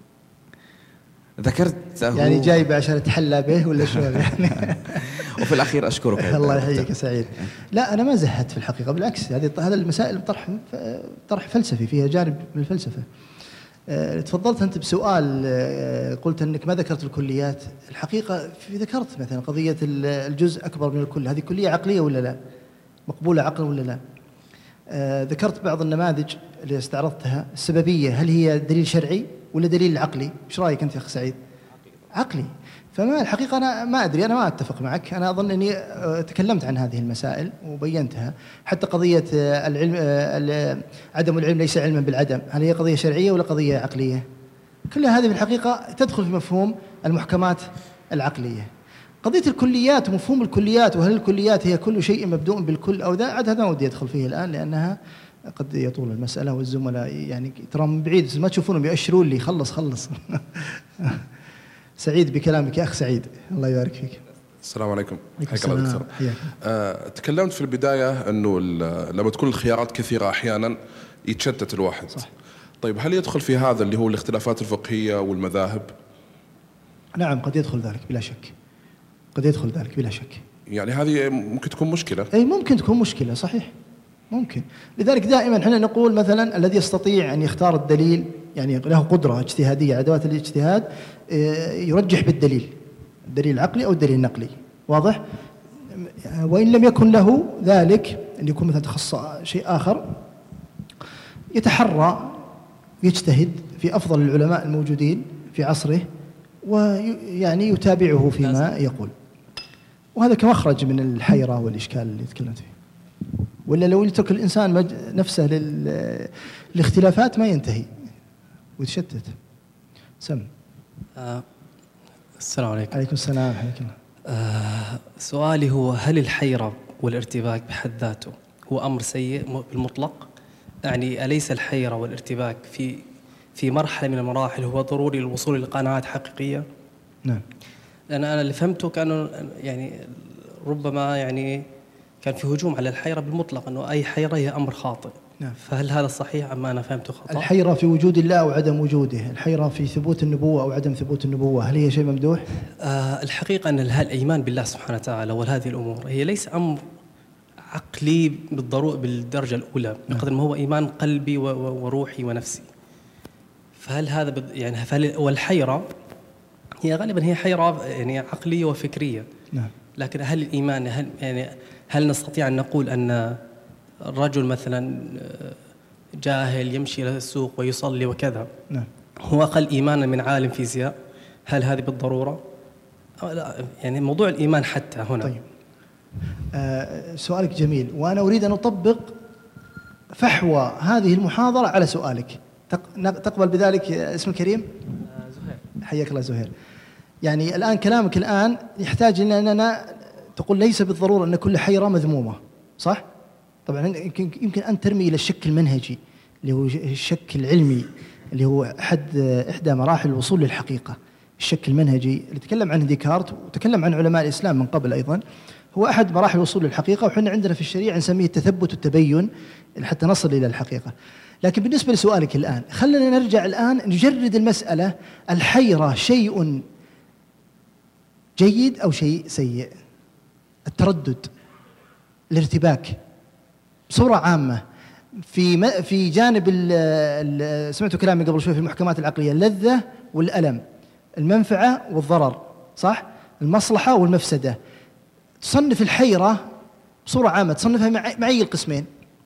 ذكرت يعني جايبه عشان اتحلى به ولا شو يعني؟ وفي الأخير أشكرك. الله يحييك يا سعيد. لا أنا ما زهدت في الحقيقة، بالعكس، هذه هذا المسائل طرح طرح فلسفي، فيها جانب من الفلسفة. أه تفضلت أنت بسؤال، أه قلت أنك ما ذكرت الكليات. الحقيقة في ذكرت مثلا قضية الجزء أكبر من الكل، هذه كلية عقلية ولا لا؟ مقبولة عقلا ولا لا؟ أه ذكرت بعض النماذج اللي استعرضتها، السببية هل هي دليل شرعي ولا دليل عقلي؟ ايش رايك انت يا اخ سعيد؟ عقلي. فما الحقيقه انا ما ادري، انا ما اتفق معك. انا اظن اني تكلمت عن هذه المسائل وبينتها. حتى قضيه العلم، عدم العلم ليس علما بالعدم، هل هي قضيه شرعيه ولا قضيه عقليه؟ كل هذه في الحقيقة تدخل في مفهوم المحكمات العقلية. قضية الكليات ومفهوم الكليات، وهل الكليات هي كل شيء مبدوء بالكل أو ذا، عاد هذا ما ودي أدخل فيه الآن لأنها قد يطول المسألة، والزملاء يعني ترى من بعيد ما تشوفونهم يؤشرون لي خلص خلص. سعيد بكلامك يا أخ سعيد، الله يبارك فيك. السلام عليكم. حياك الله دكتور. أه تكلمت في البداية أنه لما تكون الخيارات كثيرة أحيانا يتشتت الواحد. صح. طيب هل يدخل في هذا اللي هو الاختلافات الفقهية والمذاهب؟ نعم قد يدخل ذلك بلا شك، قد يدخل ذلك بلا شك. يعني هذه ممكن تكون مشكلة. أي ممكن تكون مشكلة صحيح، ممكن. لذلك دائما احنا نقول مثلا الذي يستطيع أن يختار الدليل، يعني له قدرة اجتهادية أدوات الاجتهاد، يرجح بالدليل، الدليل العقلي أو الدليل النقلي، واضح؟ وإن لم يكن له ذلك أن يكون مثلا تخصص شيء آخر، يتحرى يجتهد في أفضل العلماء الموجودين في عصره ويعني يتابعه فيما يقول، وهذا كمخرج من الحيرة والإشكال اللي تكلمت فيه. ولا لو يترك الإنسان نفسه للاختلافات ما ينتهي ويتشتت. سم. آه السلام عليكم. عليكم السلام ورحمة الله. آه سؤالي هو هل الحيرة والارتباك بحد ذاته هو أمر سيء بالمطلق؟ يعني أليس الحيرة والارتباك في في مرحلة من المراحل هو ضروري للوصول لقناعات حقيقية؟ نعم. لأن أنا اللي فهمته كانوا يعني ربما يعني كان في هجوم على الحيرة بالمطلق، أنه أي حيرة هي أمر خاطئ. نعم. فهل هذا صحيح أم أنا فهمته خطأ؟ الحيرة في وجود الله أو عدم وجوده، الحيرة في ثبوت النبوة أو عدم ثبوت النبوة، هل هي شيء ممدوح؟ آه الحقيقة أن الإيمان بالله سبحانه وتعالى وهذه الأمور هي ليس أمر عقلي بالضرورة بالدرجة الأولى، بقدر ما هو إيمان قلبي وروحي ونفسي. فهل هذا يعني فهل والحيرة هي غالبا هي حيرة يعني عقلية وفكرية. نعم. لكن هل الإيمان هل يعني هل نستطيع أن نقول أن الرجل مثلا جاهل يمشي إلى السوق ويصلي وكذا، نعم، هو أقل إيمانا من عالم فيزياء؟ هل هذه بالضرورة؟ لا يعني موضوع الإيمان حتى هنا. طيب. آه سؤالك جميل، وأنا أريد أن أطبق فحوى هذه المحاضرة على سؤالك. تقبل بذلك اسم الكريم؟ آه زهير. حياك الله زهير. يعني الآن كلامك الآن يحتاج إلى أننا تقول ليس بالضرورة أن كل حيرة مذمومة، صح؟ طبعا يمكن يمكن أن ترمي إلى الشك المنهجي اللي هو الشك العلمي، اللي هو أحد إحدى مراحل الوصول للحقيقة. الشك المنهجي اللي تكلم عنه ديكارت وتكلم عن علماء الإسلام من قبل أيضا، هو أحد مراحل الوصول للحقيقة، وحنا عندنا في الشريعة نسميه التثبت والتبين حتى نصل إلى الحقيقة. لكن بالنسبة لسؤالك الآن، خلينا نرجع الآن نجرد المسألة. الحيرة شيء جيد أو شيء سيء؟ التردد، الارتباك بصورة عامة في في جانب ال سمعتوا كلامي قبل شوي في المحكمات العقلية، اللذة والألم، المنفعة والضرر، صح؟ المصلحة والمفسدة. تصنف الحيرة بصورة عامة، تصنفها مع, مع أي القسمين؟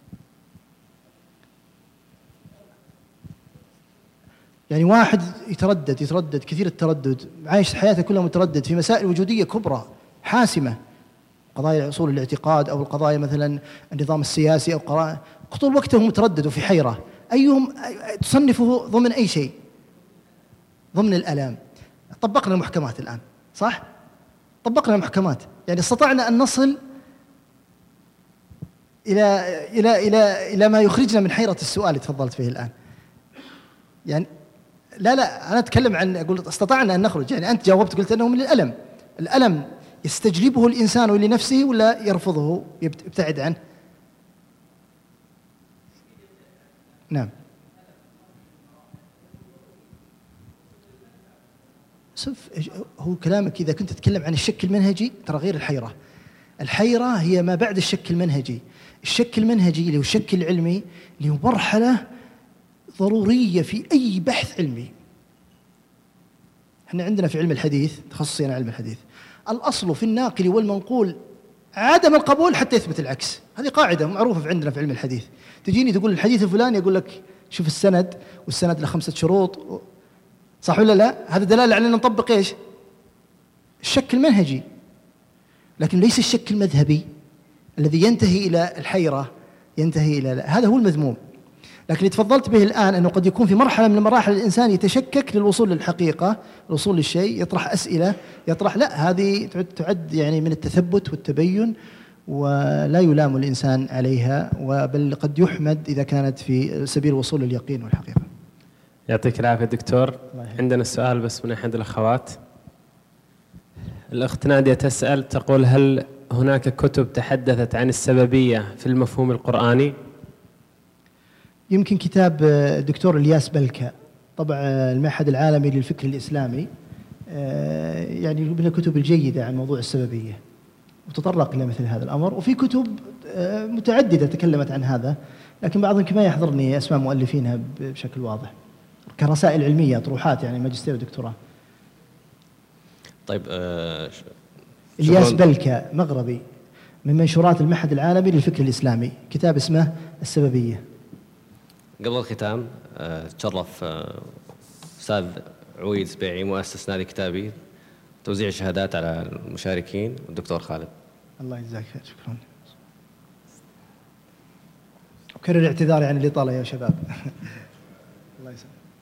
يعني واحد يتردد يتردد كثير التردد، عايش حياته كلها متردد في مسائل وجودية كبرى حاسمة، قضايا أصول الاعتقاد أو القضايا مثلا النظام السياسي أو قضايا، طول وقته متردد وفي حيرة. أيهم تصنفه ضمن أي شيء؟ ضمن الألام. طبقنا المحكمات الآن، صح؟ طبقنا المحكمات، يعني استطعنا أن نصل إلى إلى إلى إلى ما يخرجنا من حيرة السؤال اللي تفضلت فيه الآن. يعني لا لا أنا أتكلم عن أقول استطعنا أن نخرج، يعني أنت جاوبت قلت أنه من الألم. الألم يستجلبه الإنسان لنفسه ولا يرفضه يبتعد عنه؟ نعم. شوف هو كلامك إذا كنت تتكلم عن الشك المنهجي ترى غير الحيرة. الحيرة هي ما بعد الشك المنهجي. الشك المنهجي اللي هو الشك العلمي اللي هو مرحلة ضرورية في أي بحث علمي. احنا عندنا في علم الحديث، تخصصي أنا علم الحديث، الأصل في الناقل والمنقول عدم القبول حتى يثبت العكس. هذه قاعدة معروفة في عندنا في علم الحديث. تجيني تقول الحديث الفلاني يقول لك شوف السند، والسند له خمسة شروط، صح ولا لا؟ هذا دلالة على أن نطبق إيش؟ الشك المنهجي، لكن ليس الشك المذهبي الذي ينتهي إلى الحيرة، ينتهي إلى لا. هذا هو المذموم. لكن اللي تفضلت به الآن أنه قد يكون في مرحلة من مراحل الإنسان يتشكك للوصول للحقيقة، الوصول للشيء، يطرح أسئلة، يطرح لا هذه تعد يعني من التثبت والتبين، ولا يلام الإنسان عليها، بل قد يحمد إذا كانت في سبيل الوصول لليقين والحقيقة. يعطيك العافية دكتور. عندنا سؤال بس من أحد الأخوات. الأخت نادية تسأل تقول: هل هناك كتب تحدثت عن السببية في المفهوم القرآني؟ يمكن كتاب الدكتور إلياس بلكة طبع المعهد العالمي للفكر الإسلامي، يعني من الكتب الجيدة عن موضوع السببية، وتطرق إلى مثل هذا الأمر. وفي كتب متعددة تكلمت عن هذا، لكن بعض يمكن ما يحضرني أسماء مؤلفينها بشكل واضح، كرسائل علمية، طروحات يعني ماجستير ودكتوراه. طيب آه إلياس بلكة مغربي من منشورات المعهد العالمي للفكر الإسلامي، كتاب اسمه السببية. قبل الختام آه تشرف آه أستاذ عويد سبيعي مؤسس نادي كتابي توزيع شهادات على المشاركين، والدكتور خالد. الله يجزاك خير، شكرا. أكرر اعتذاري عن الإطالة يا شباب. الله يسلمك.